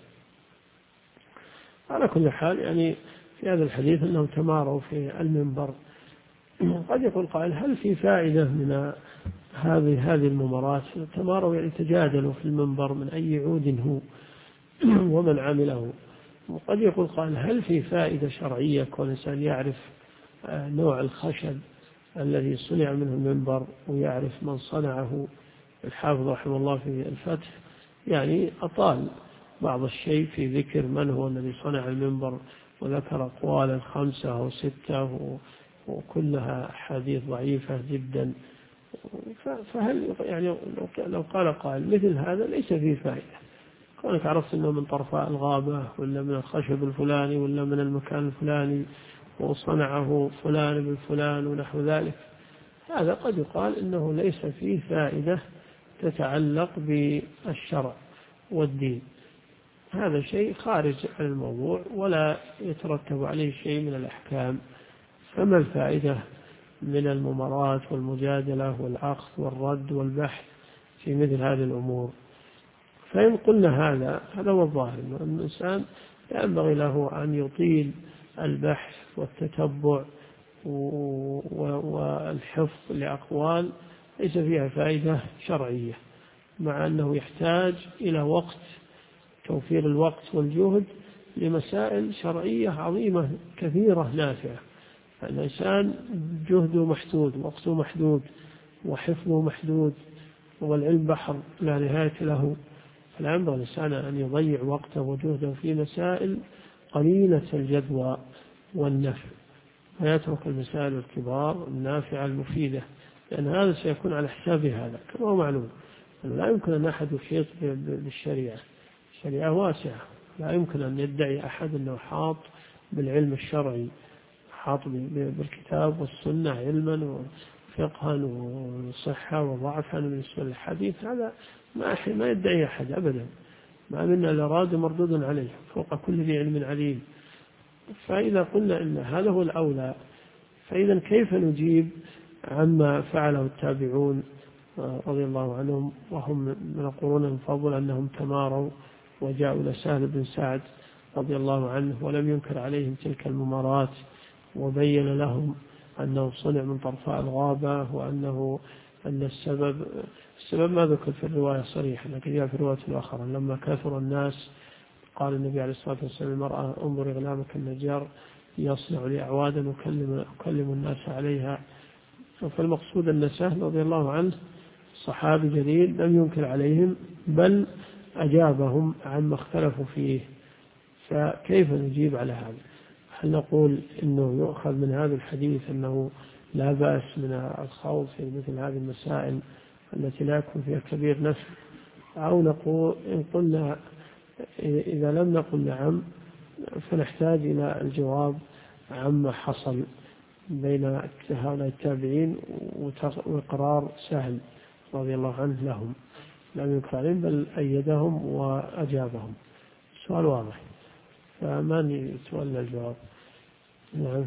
على كل حال يعني في هذا الحديث أنهم تماروا في المنبر. قد يقول قائل هل في فائدة من هذه الممارات؟ تماروا يعني تجادلوا في المنبر من أي عود هو ومن عمله. وقد يقول قائل هل في فائدة شرعية كون الإنسان يعرف نوع الخشب الذي صنع منه المنبر ويعرف من صنعه؟ الحافظ رحمه الله في الفتح يعني أطال بعض الشيء في ذكر من هو الذي صنع المنبر، وذكر أقوالا 5 أو 6 وكلها حديث ضعيفة جدا. فهل يعني لو قال قائل مثل هذا ليس فيه فائدة، كونك عرفت أنه من طرفاء الغابة ولا من الخشب الفلاني ولا من المكان الفلاني وصنعه فلان بن فلان ونحو ذلك، هذا قد يقال أنه ليس فيه فائدة تتعلق بالشرع والدين. هذا شيء خارج عن الموضوع ولا يترتب عليه شيء من الأحكام. فما الفائدة من الممارات والمجادلة والأخذ والرد والبحث في مثل هذه الأمور؟ فإن قلنا هذا هو الظاهر، أن الإنسان ينبغي له أن يطيل البحث والتتبع والحفظ لأقوال ليس فيها فائدة شرعية، مع أنه يحتاج إلى وقت، توفير الوقت والجهد لمسائل شرعية عظيمة كثيرة نافعة. الإنسان جهده محدود، وقته محدود، وحفظه محدود، والعلم بحر لا نهاية له. فلا ينبغي الإنسان أن يضيع وقته وجهده في مسائل قليلة الجدوى والنفع، ويترك المسائل الكبار النافعة المفيدة، لأن هذا سيكون على حساب هذا. كما هو معلوم لا يمكن أن أحد يحيط بالشريعة، الشريعة واسعة، لا يمكن أن يدعي أحد أنه حاط بالعلم الشرعي، حاط بالكتاب والسنة علما وفقها وصحة وضعفا بالنسبة للحديث. هذا ما يدعي أحد أبدا، ما منا الأراد مردود عليه، فوق كل ذي علم عليم. فإذا قلنا إن هذا هو الأولى، فإذا كيف نجيب عما فعله التابعون رضي الله عنهم وهم من القرون المفضلة أنهم تماروا وجاءوا إلى سهل بن سعد رضي الله عنه ولم ينكر عليهم تلك الممارات، وبين لهم أنه صنع من طرفاء الغابة، أن السبب ما ذكر في الرواية صريحة، لكن جاء في الرواية الأخرى لما كثر الناس قال النبي عليه الصلاة والسلام المرأة انظر غلامك النجار يصنع لي أعوادا أكلم الناس عليها. فالمقصود أن سهل رضي الله عنه صحابي جليل لم ينكر عليهم بل أجابهم عما اختلفوا فيه. فكيف نجيب على هذا؟ هل نقول إنه يؤخذ من هذا الحديث أنه لا بأس من الخوض في مثل هذه المسائل التي لا يكون فيها كبير نفع، أو نقول إن قلنا إذا لم نقل نعم فنحتاج إلى الجواب عما حصل بين هؤلاء التابعين وإقرار سهل رضي الله عنه لهم، لم ينكر عليهم بل أيدهم وأجابهم. السؤال واضح، فمن يتولى الجواب؟ نعم.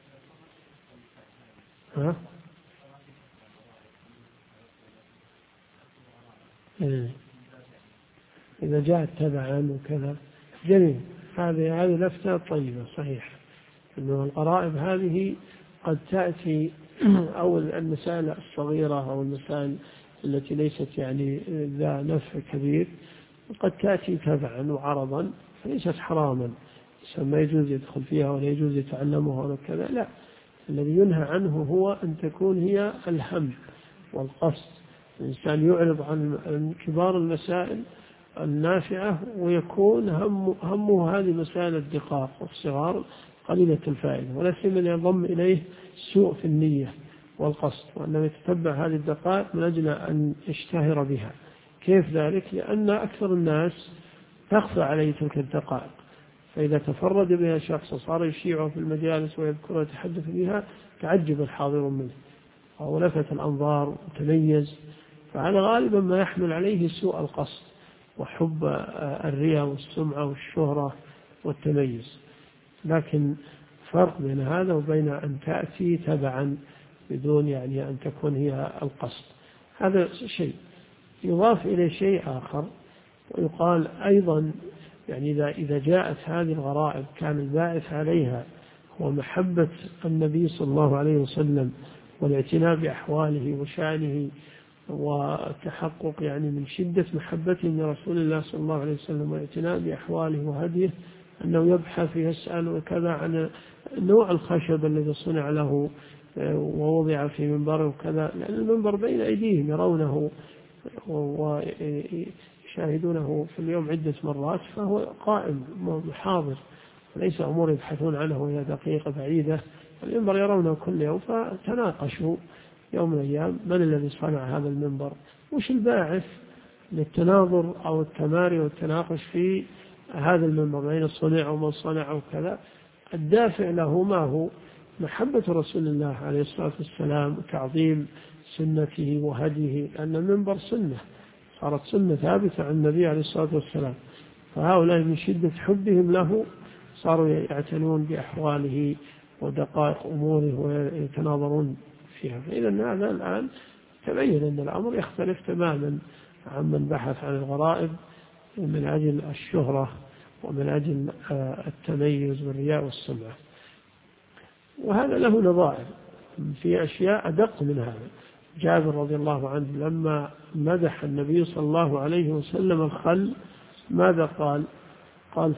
إذا جاءت تبعا وكذا جميل، هذه لفتة طيبة صحيح، إنه القرائب هذه قد تأتي أو المسائل الصغيرة أو المسائل التي ليست يعني ذا نفع كبير قد تأتي تبعا وعرضا فليست حراما، ما يجوز يدخل فيها ولا يجوز يتعلمها ولا كذا، لا. الذي ينهى عنه هو أن تكون هي الهم والقصد، الإنسان يعرض عن كبار المسائل النافعة ويكون همه هذه مسائل الدقاق والصغار قليلة الفائدة، ولا سيما ينضم إليه سوء في النية والقصد، وأنه يتتبع هذه الدقائق من أجل أن يشتهر بها. كيف ذلك؟ لأن أكثر الناس تخفى عليه تلك الدقائق، فإذا تفرد بها شخص وصار يشيعه في المجالس ويذكر ويتحدث بها تعجب الحاضرون منه أو لفت الأنظار وتميز، فهذا غالبا ما يحمل عليه سوء القصد وحب الرياء والسمعة والشهرة والتميز. لكن فرق بين هذا وبين أن تأتي تبعا بدون يعني أن تكون هي القصد، هذا شيء. يضاف إلى شيء آخر ويقال أيضا يعني إذا جاءت هذه الغرائب كان الباعث عليها هو محبة النبي صلى الله عليه وسلم والاعتناء بأحواله وشأنه وتحقق يعني من شدة محبته لرسول الله صلى الله عليه وسلم والاعتناء بأحواله وهديه، أنه يبحث ويسأل وكذا عن نوع الخشب الذي صنع له ووضع في منبر وكذا، لأن المنبر بين أيديهم يرونه ويشاهدونه في اليوم عدة مرات، فهو قائم حاضر وليس أمور يبحثون عنه وهي دقيقة بعيدة. المنبر يرونه كل يوم، فتناقشوا يوم من الأيام من الذي صنع هذا المنبر، وش الباعث للتناظر أو التماري والتناقش في هذا المنبر بين صنع ومن صنع وكذا. الدافع له ما هو؟ محبة رسول الله عليه الصلاة والسلام وتعظيم سنته وهديه، لأن المنبر سنة صارت سنة ثابتة عن النبي عليه الصلاة والسلام، فهؤلاء من شدة حبهم له صاروا يعتنون بأحواله ودقائق أموره ويتناظرون فيها. فإذا هذا الآن تبين أن الأمر يختلف تماما عمن بحث عن الغرائب من أجل الشهرة ومن أجل التميز والرياء والسمعة. وهذا له نظائر في أشياء أدق من هذا. جابر رضي الله عنه لما مدح النبي صلى الله عليه وسلم الخل ماذا قال؟ قال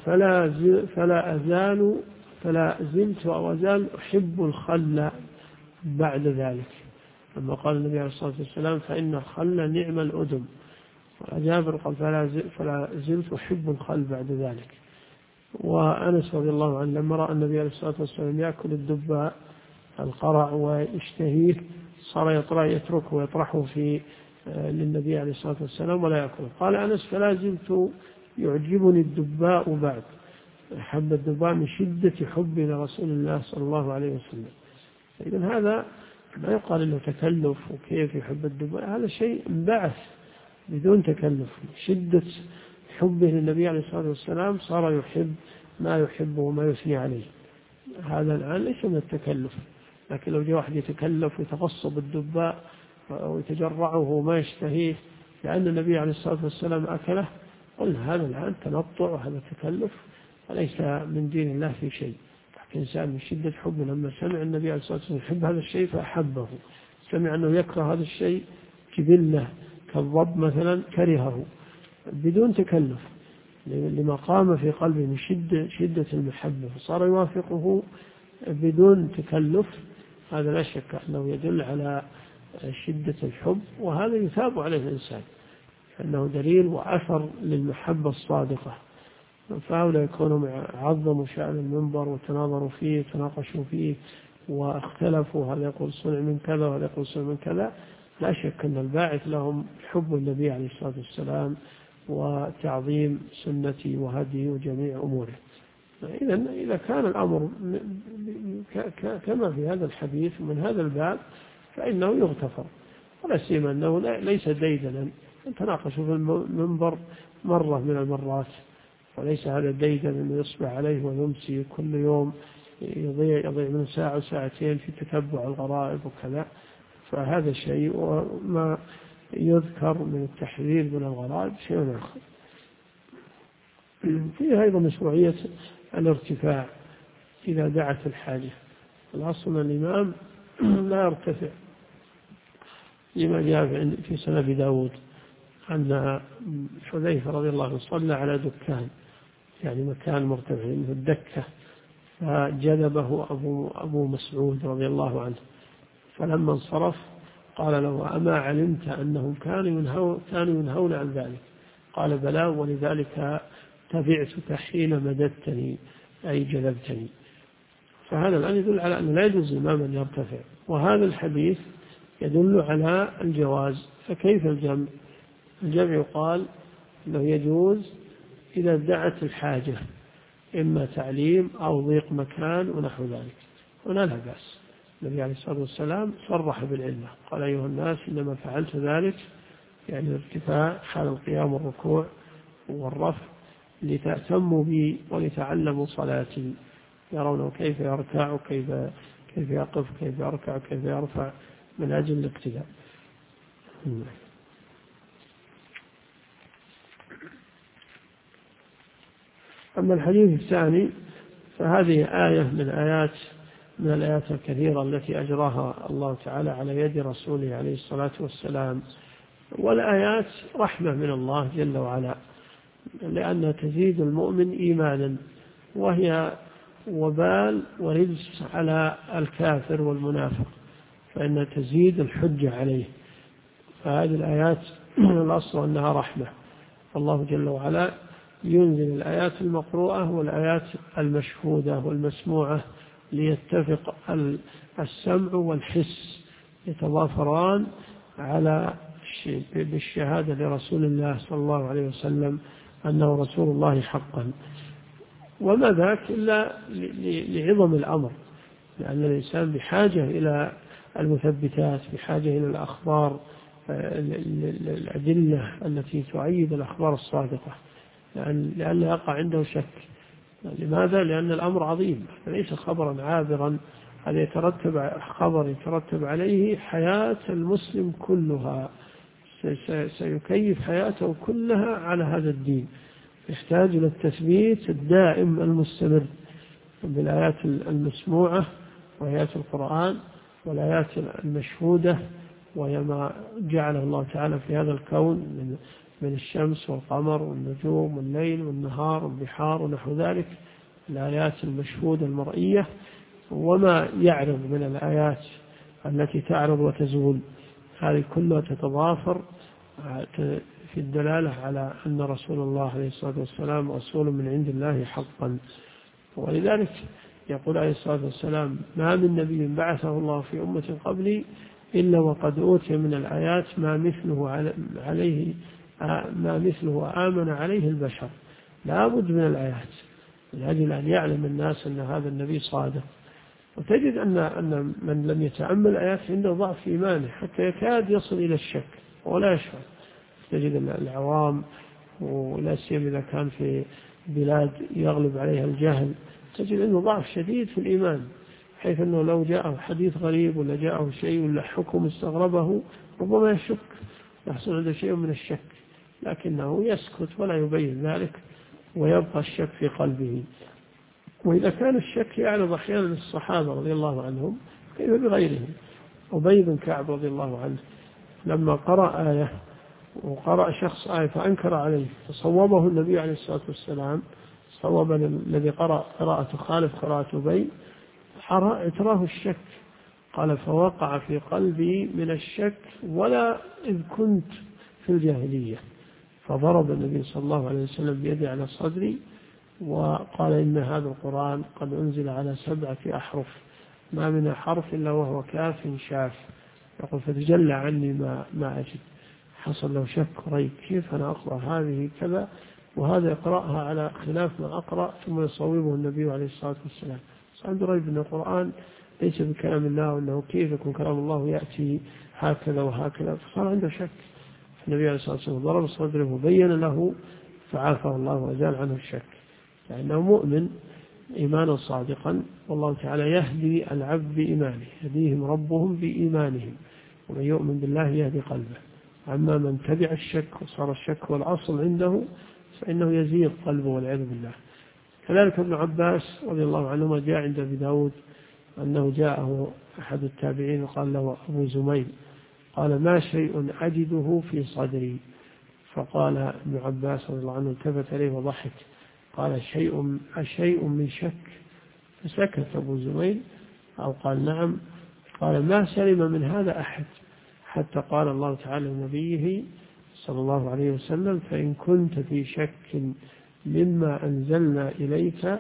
فلا زلت أو أزال أحب الخل بعد ذلك. لما قال النبي عليه الصلاة والسلام فإن الخل نعم الأدم، وجابر قال فلا زلت أحب الخل بعد ذلك. وأنس رضي الله عنه لما رأى النبي عليه الصلاة والسلام يأكل الدباء القرع ويشتهيه صار يتركه ويطرحه للنبي عليه الصلاة والسلام ولا يأكله. قال أنس فلا زلت يعجبني الدباء بعد، حب الدباء من شدة حبي لرسول الله صلى الله عليه وسلم. إذن هذا ما يقال له تكلف وكيف يحب الدباء، هذا شيء انبعث بدون تكلف. شدة حبه للنبي عليه الصلاة والسلام صار يحب ما يحبه وما يثني عليه. هذا الآن ليس من التكلف، لكن لو جاء واحد يتكلف ويتغصب الدباء ويتجرعه وما يشتهيه لأن النبي عليه الصلاة والسلام أكله، قلنا هذا الآن تنطع وهذا تكلف وليس من دين الله في شيء. إنسان من شدة حبه لما سمع النبي عليه الصلاة والسلام يحب هذا الشيء فأحبه، سمع أنه يكره هذا الشيء جبلة كالضب مثلا كرهه بدون تكلف، لما قام في قلبه من شدة المحبة فصار يوافقه بدون تكلف. هذا لا شك أنه يدل على شدة الحب، وهذا يثاب عليه الإنسان أنه دليل وأثر للمحبة الصادقة. فهؤلاء يكونوا عظموا شأن المنبر وتناظروا فيه وتناقشوا فيه واختلفوا، هذا يقول صنع من كذا وهذا يقول صنع من كذا، لا شك أن الباعث لهم حب النبي عليه الصلاة والسلام وتعظيم سنته وهديه وجميع أموره. إذا كان الأمر كما في هذا الحديث من هذا الباب فإنه يغتفر، ولا سيما أنه ليس ديدنا. تناقشوا في المنبر مرة من المرات، وليس هذا ديدن أنه يصبح عليه ويمسي كل يوم يضيع من ساعة وساعتين في تتبع الغرائب وكذا، فهذا شيء. وما يذكر من التحذير من الغرائب شيء آخر. فيه أيضا مشروعية الارتفاع إذا دعت الحاجة. الأصل الإمام لا يرتفع، لما جاء في سنة داود أن حذيفة رضي الله عنه صلى على دكان، يعني مكان مرتفع من الدكة، فجذبه أبو مسعود رضي الله عنه، فلما انصرف قال له أما علمت أنهم كانوا ينهون عن ذلك؟ قال بلى، ولذلك تبعتك حين مددتني أي جذبتني. فهذا الآن يدل على أنه لا يجوز الإمام أن يرتفع، وهذا الحديث يدل على الجواز. فكيف الجمع؟ الجمع يقال أنه يجوز إذا دعت الحاجة، إما تعليم أو ضيق مكان ونحو ذلك، ولا لا بأس. النبي عليه الصلاة والسلام صرح بالعلة، قال أيها الناس إنما فعلت ذلك يعني الارتفاع حال القيام والركوع والرفع لتأتموا بي ولتعلموا صلاتي، يرون كيف يركع وكيف يقف، كيف يركع وكيف يرفع، من أجل الاقتداء. أما الحديث الثاني فهذه آية من الآيات الكثيرة التي أجراها الله تعالى على يد رسوله عليه الصلاة والسلام، والآيات رحمة من الله جل وعلا، لأنها تزيد المؤمن إيمانا، وهي وبال ورجس على الكافر والمنافق، فإنها تزيد الحجة عليه. فهذه الآيات الأصل أنها رحمة. الله جل وعلا ينزل الآيات المقروءة والآيات المشهودة والمسموعة ليتفق السمع والحس، يتضافران على بالشهادة لرسول الله صلى الله عليه وسلم أنه رسول الله حقا. وما ذاك إلا لعظم الأمر، لأن الإنسان بحاجة إلى المثبتات، بحاجة إلى الأخبار، الأدلة التي تؤيد الأخبار الصادقة، لأن يقع عنده شك. لماذا؟ لأن الأمر عظيم، ليس خبرا عابرا، هذا خبر يترتب عليه حياة المسلم كلها، سيكيف حياته كلها على هذا الدين، يحتاج إلى التثبيت الدائم المستمر بالآيات المسموعة وآيات القرآن والآيات المشهودة، وهي ما جعله الله تعالى في هذا الكون من الشمس والقمر والنجوم والليل والنهار والبحار ونحو ذلك، الآيات المشهودة المرئية، وما يعرض من الآيات التي تعرض وتزول، هذه كلها تتضافر في الدلالة على أن رسول الله عليه الصلاة والسلام رسول من عند الله حقا. ولذلك يقول عليه الصلاة والسلام: ما من نبي بعثه الله في أمة قبلي إلا وقد أوتي من الآيات ما مثله آمن عليه البشر. لا بد من الآيات لأجل أن يعلم الناس أن هذا النبي صادق. وتجد أن من لم يتأمل الآيات عنده ضعف إيمانه، حتى يكاد يصل إلى الشك ولا يشعر. تجد العوام، ولا سيما إذا كان في بلاد يغلب عليها الجهل، تجد أنه ضعف شديد في الإيمان، حيث أنه لو جاءه حديث غريب ولا جاءه شيء ولا حكم استغربه ربما يشك، يحصل عنده شيء من الشك، لكنه يسكت ولا يبين ذلك، ويبقى الشك في قلبه. وإذا كان الشك يعرض أحيانا للصحابة رضي الله عنهم، كيف بغيرهم؟ أبي بن كعب رضي الله عنه لما قرأ آية، وقرأ شخص آية فأنكر عليه، فصوبه النبي عليه الصلاة والسلام، صوب الذي قرأ قراءة خالف قراءة أبي، اعتراه الشك، قال: فوقع في قلبي من الشك ولا إذ كنت في الجاهلية. فضرب النبي صلى الله عليه وسلم بيده على صدري وقال: إن هذا القرآن قد أنزل على 7 أحرف، ما من حرف إلا وهو كاف شاف. يقول: فتجلى عني ما أجد. حصل له شك وريب، كيف أنا أقرأ هذه كذا وهذا يقرأها على خلاف ما أقرأ، ثم يصوبه النبي عليه الصلاة والسلام. عنده ريب أن القرآن ليس بكلام الله، وأنه كيف يكون كلام الله يأتي هكذا وهكذا، فصار عنده شك. النبي عليه الصلاة والسلام ضرب صدره وبين له، فعافى الله وأزال عنه الشك، لأنه مؤمن إيمانا صادقا، والله تعالى يهدي العبد بإيمانه، يهديهم ربهم بإيمانهم، ومن يؤمن بالله يهدي قلبه. أما من تبع الشك وصار الشك والأصل عنده، فإنه يزيغ قلبه والعياذ بالله. كذلك ابن عباس رضي الله عنهما جاء عند أبي داود أنه جاءه أحد التابعين وقال له أبو زميل، قال: ما شيء أجده في صدري؟ فقال ابن عباس رضي الله عنه، التفت إليه وضحك، قال: أشيء من شك؟ فسكت أبو زميل أو قال: نعم. قال: ما سلم من هذا أحد، حتى قال الله تعالى لنبيه صلى الله عليه وسلم: فإن كنت في شك مما أنزلنا إليك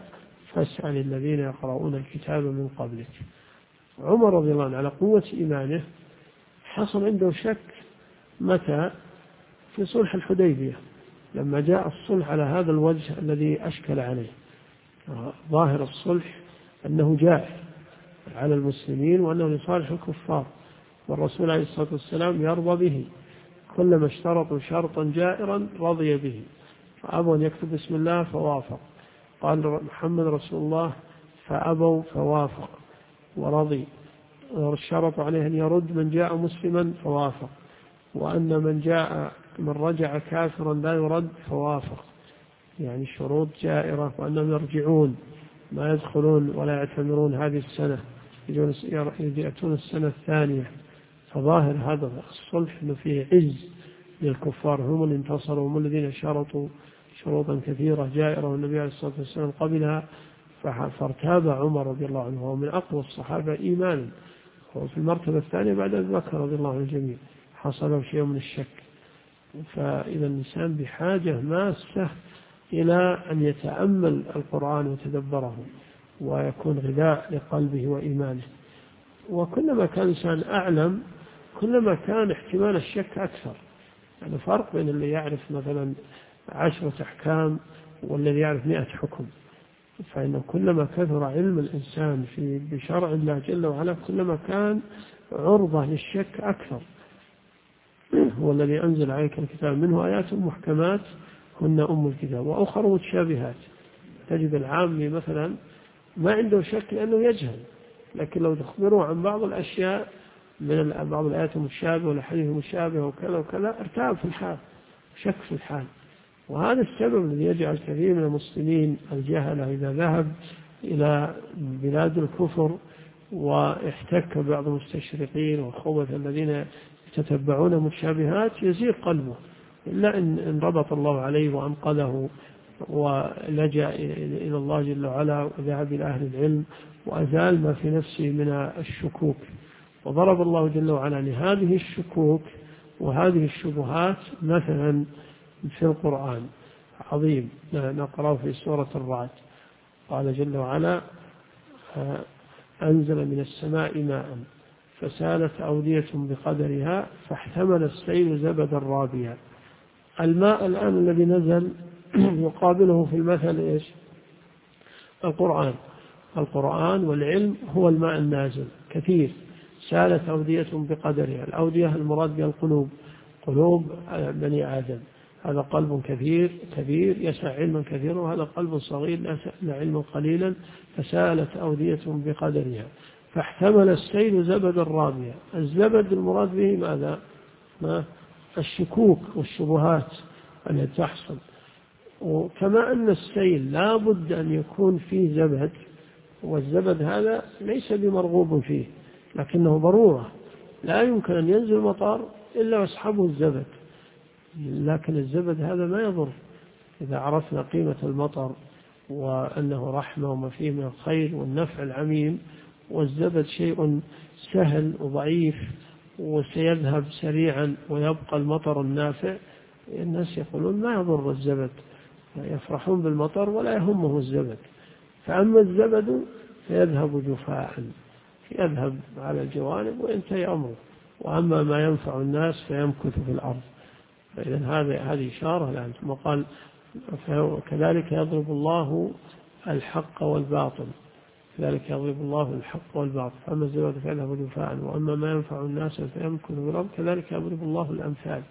فاسأل الذين يقرؤون الكتاب من قبلك. عمر رضي الله عنه على قوة إيمانه حصل عنده شك متى؟ في صلح الحديبية، لما جاء الصلح على هذا الوجه الذي أشكل عليه. ظاهر الصلح أنه جائر على المسلمين وأنه لصالح الكفار، والرسول عليه الصلاة والسلام يرضى به، كلما اشترطوا شرطا جائرا رضي به، فأبوا أن يكتب بسم الله فوافق، قال محمد رسول الله فأبوا فوافق ورضي، والشرط عليه أن يرد من جاء مسلما فوافق، وأن من رجع كافرا لا يرد فوافق، يعني شروط جائرة، وأنهم يرجعون ما يدخلون ولا يعتمرون هذه السنة، يأتون السنة الثانية. فظاهر هذا الصلح أنه فيه عز للكفار، هم اللي انتصروا، هم الذين شرطوا شروطا كثيرة جائرة والنبي عليه الصلاة والسلام قبلها. فارتاب عمر رضي الله عنه، وهو من أقوى الصحابة إيمانا، هو في المرتبة الثانية بعد أبي بكر رضي الله عن الجميع، حصل شيء من الشك. فإذا الإنسان بحاجة ماسة إلى أن يتأمل القرآن وتدبره، ويكون غذاء لقلبه وإيمانه. وكلما كان الإنسان أعلم كلما كان احتمال الشك أكثر. يعني فرق بين اللي يعرف مثلا 10 أحكام والذي يعرف 100 حكم. فإنه كلما كثر علم الإنسان بشرع الله جل وعلا كلما كان عرضة للشك أكثر. هو الذي أنزل عليك الكتاب منه آيات محكمات هن أم الكتاب وأخر متشابهات. تجد العامي مثلا ما عنده شك لأنه يجهل، لكن لو تخبره عن بعض الأشياء من بعض الآيات المتشابهة والحديث المتشابه وكذا وكذا ارتاب في الحال، شك في الحال. وهذا السبب الذي يجعل كثير من المسلمين الجهلة إذا ذهب إلى بلاد الكفر واحتك بعض المستشرقين والخوة الذين يتتبعون متشابهات يزيغ قلبه، إلا إن ربط الله عليه وأنقذه ولجأ إلى الله جل وعلا وذهب إلى أهل العلم وأزال ما في نفسه من الشكوك. وضرب الله جل وعلا لهذه الشكوك وهذه الشبهات مثلا في القرآن عظيم نقرأه في سورة الرعد. قال جل وعلا أنزل من السماء ماء فسالت أودية بقدرها فاحتمل السيل زبدا رابيا. الماء الآن الذي نزل يقابله في المثل إيش؟ القرآن والعلم هو الماء النازل كثير. سالت أودية بقدرها، الأودية المراد بها القلوب، قلوب بني آدم، هذا قلب كبير يسع علما كثيرا، وهذا قلب صغير لا علما قليلا، فسالت أودية بقدرها فاحتمل السيل زبدا رابيا. الزبد المراد به ماذا؟ الشكوك والشبهات التي تحصل. وكما أن السيل لا بد أن يكون فيه زبد، والزبد هذا ليس بمرغوب فيه لكنه ضرورة، لا يمكن أن ينزل مطر إلا ويصحبه الزبد، لكن الزبد هذا ما يضر إذا عرفنا قيمة المطر وأنه رحمة وما فيه من الخير والنفع العميم. والزبد شيء سهل وضعيف وسيذهب سريعا ويبقى المطر النافع. الناس يقولون ما يضر الزبد، يفرحون بالمطر ولا يهمه الزبد. فأما الزبد فيذهب جفاء، يذهب على الجوانب وينتهي أمره، وأما ما ينفع الناس فيمكث في الأرض. فإذا هذه إشارة لأن ثم قال كذلك يضرب الله الحق والباطل، كذلك يضرب الله الحق والباطل، فأما الزبد فيذهب جفاء وأما ما ينفع الناس فيمكث في الأرض كذلك يضرب الله الأمثال.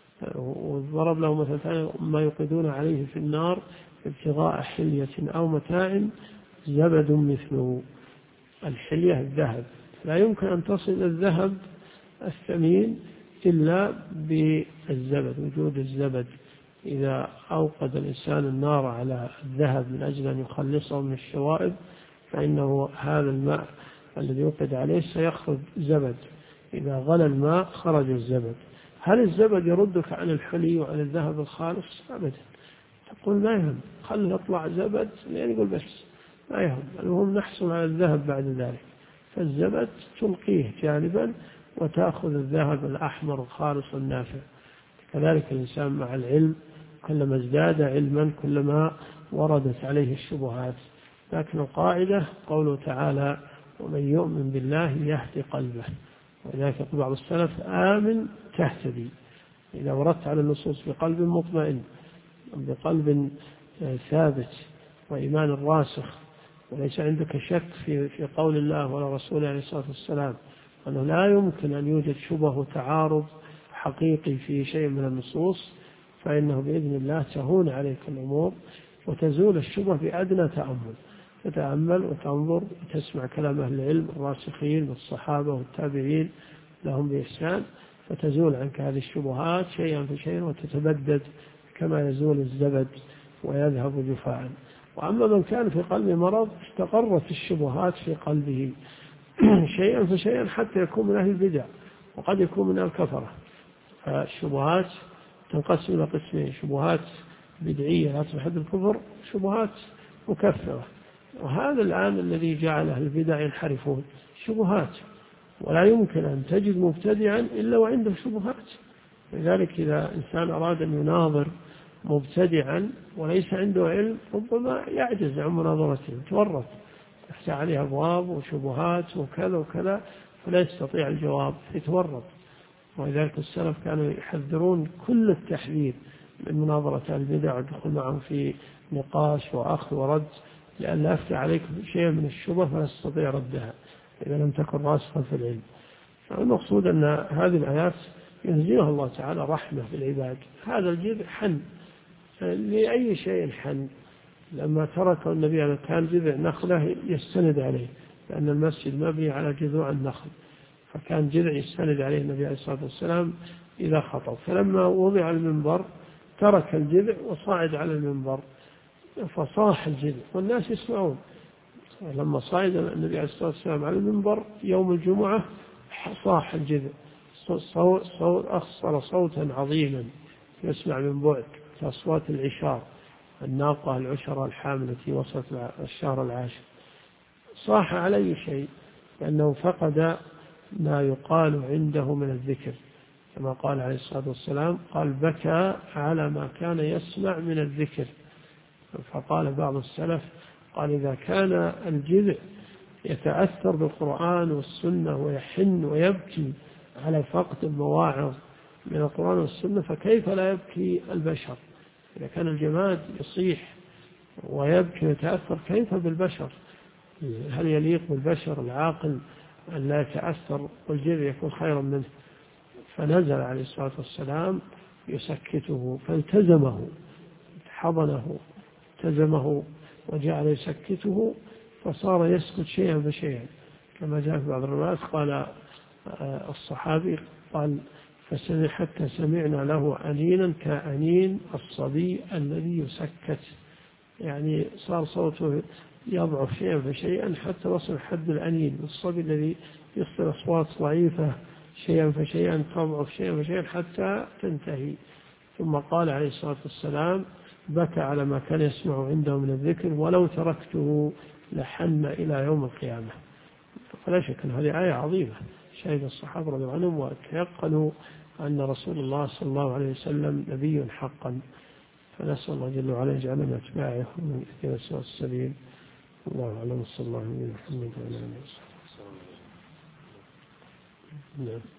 وضرب له مثل ثاني ما يوقدون عليه في النار ابتغاء حلية أو متاع زبد مثله. الحلية الذهب، لا يمكن أن تصل الذهب الثمين إلا بالزبد، وجود الزبد. إذا أوقد الإنسان النار على الذهب من أجل أن يخلصه من الشوائب فإنه هذا الماء الذي يوقد عليه سيخرج زبد، إذا غلى الماء خرج الزبد. هل الزبد يردك عن الحلي وعن الذهب الخالص؟ أبدا. تقول ما يهم، خلنا يطلع زبد، يعني يقول بس ما يهم، المهم نحصل على الذهب بعد ذلك. فالزبد تلقيه جانبا وتأخذ الذهب الأحمر الخالص النافع. كذلك الإنسان مع العلم كلما ازداد علما كلما وردت عليه الشبهات، لكن القاعدة قوله تعالى ومن يؤمن بالله يهدي قلبه، ولذلك يقول بعض السلف آمن تهتدي. إذا وردت على النصوص بقلب مطمئن بقلب ثابت وإيمان راسخ، وليس عندك شك في قول الله ولا رسوله عليه الصلاة والسلام، أنه لا يمكن أن يوجد شبه وتعارض حقيقي في شيء من النصوص، فإنه بإذن الله تهون عليك الأمور وتزول الشبه بأدنى تأمل. تتأمل وتنظر وتسمع كلام أهل العلم الراسخين والصحابة والتابعين لهم بإحسان، فتزول عنك هذه الشبهات شيئا فشيئا وتتبدد كما يزول الزبد ويذهب جفاء. وأما من كان في قلبه مرض استقرت الشبهات في قلبه شيئا فشيئا حتى يكون من أهل البدع وقد يكون من الكفرة. فالشبهات تنقسم إلى قسمين: شبهات بدعية لا تحد الكفر، شبهات مكفرة. وهذا الآن الذي جعل أهل البدع ينحرفون شبهات، ولا يمكن أن تجد مبتدعا إلا وعنده شبهات. لذلك إذا إنسان أراد أن يناظر مبتدعا وليس عنده علم ربما يعجز عن مناظرته، يتورط، يفتح عليه أبواب وشبهات وكذا وكذا فلا يستطيع الجواب، يتورط. ولذلك السلف كانوا يحذرون كل التحذير من مناظرة البدع والدخول معهم في نقاش وأخذ ورد، لأن لا يفتح عليك شيء من الشبه فلا تستطيع ردها إذا لم تكن راسخا في العلم. فالمقصود أن هذه الآيات ينزلها الله تعالى رحمة بالعباد. هذا الجذع حن لأي شيء حن، لما ترك النبي عليه كان جذع نخلة يستند عليه، لأن المسجد مبني على جذوع النخل، فكان جذع يستند عليه النبي عليه الصلاة والسلام إذا خطب. فلما وضع المنبر ترك الجذع وصعد على المنبر فصاح الجذع والناس يسمعون. لما صعد النبي عليه الصلاة والسلام على المنبر يوم الجمعة صاح الجذع، أخصر صوتا عظيما يسمع من بعد كأصوات العشار، الناقة العشرة الحامل التي وصلت الشهر العاشر. صاح على أي شيء؟ لأنه فقد ما يقال عنده من الذكر، كما قال عليه الصلاة والسلام قال بكى على ما كان يسمع من الذكر. فقال بعض السلف قال إذا كان الجذع يتأثر بالقرآن والسنة ويحن ويبكي على فقد المواعظ من القرآن والسنة فكيف لا يبكي البشر؟ إذا كان الجماد يصيح ويبكي ويتأثر كيف بالبشر؟ هل يليق بالبشر العاقل أن لا يتأثر والجذع يكون خيرا منه؟ فنزل عليه الصلاة والسلام يسكته فالتزمه، حضنه التزمه وجعل يسكته فصار يسكت شيئا فشيئا، كما جاء في بعض الروايات قال الصحابي قال حتى سمعنا له أنينا كأنين الصبي الذي يسكت، يعني صار صوته يضعف شيئا فشيئا حتى وصل حد الأنين، الصبي الذي يصدر أصوات ضعيفة شيئا فشيئا تضعف شيئا فشيئا حتى تنتهي. ثم قال عليه الصلاة والسلام بكى على ما كان يسمع عنده من الذكر ولو تركته لحن إلى يوم القيامة. فلا شك أن هذه آية عظيمة شهد الصحابة رضي الله عنهم وتيقنوا أن رسول الله صلى الله عليه وسلم نبي حقا. فنسأل الله جل وعلا يجعلنا من أتباعه ومن اهتدى الصراط السبيل. الله أعلم. صلى الله عليه وسلم. نعم.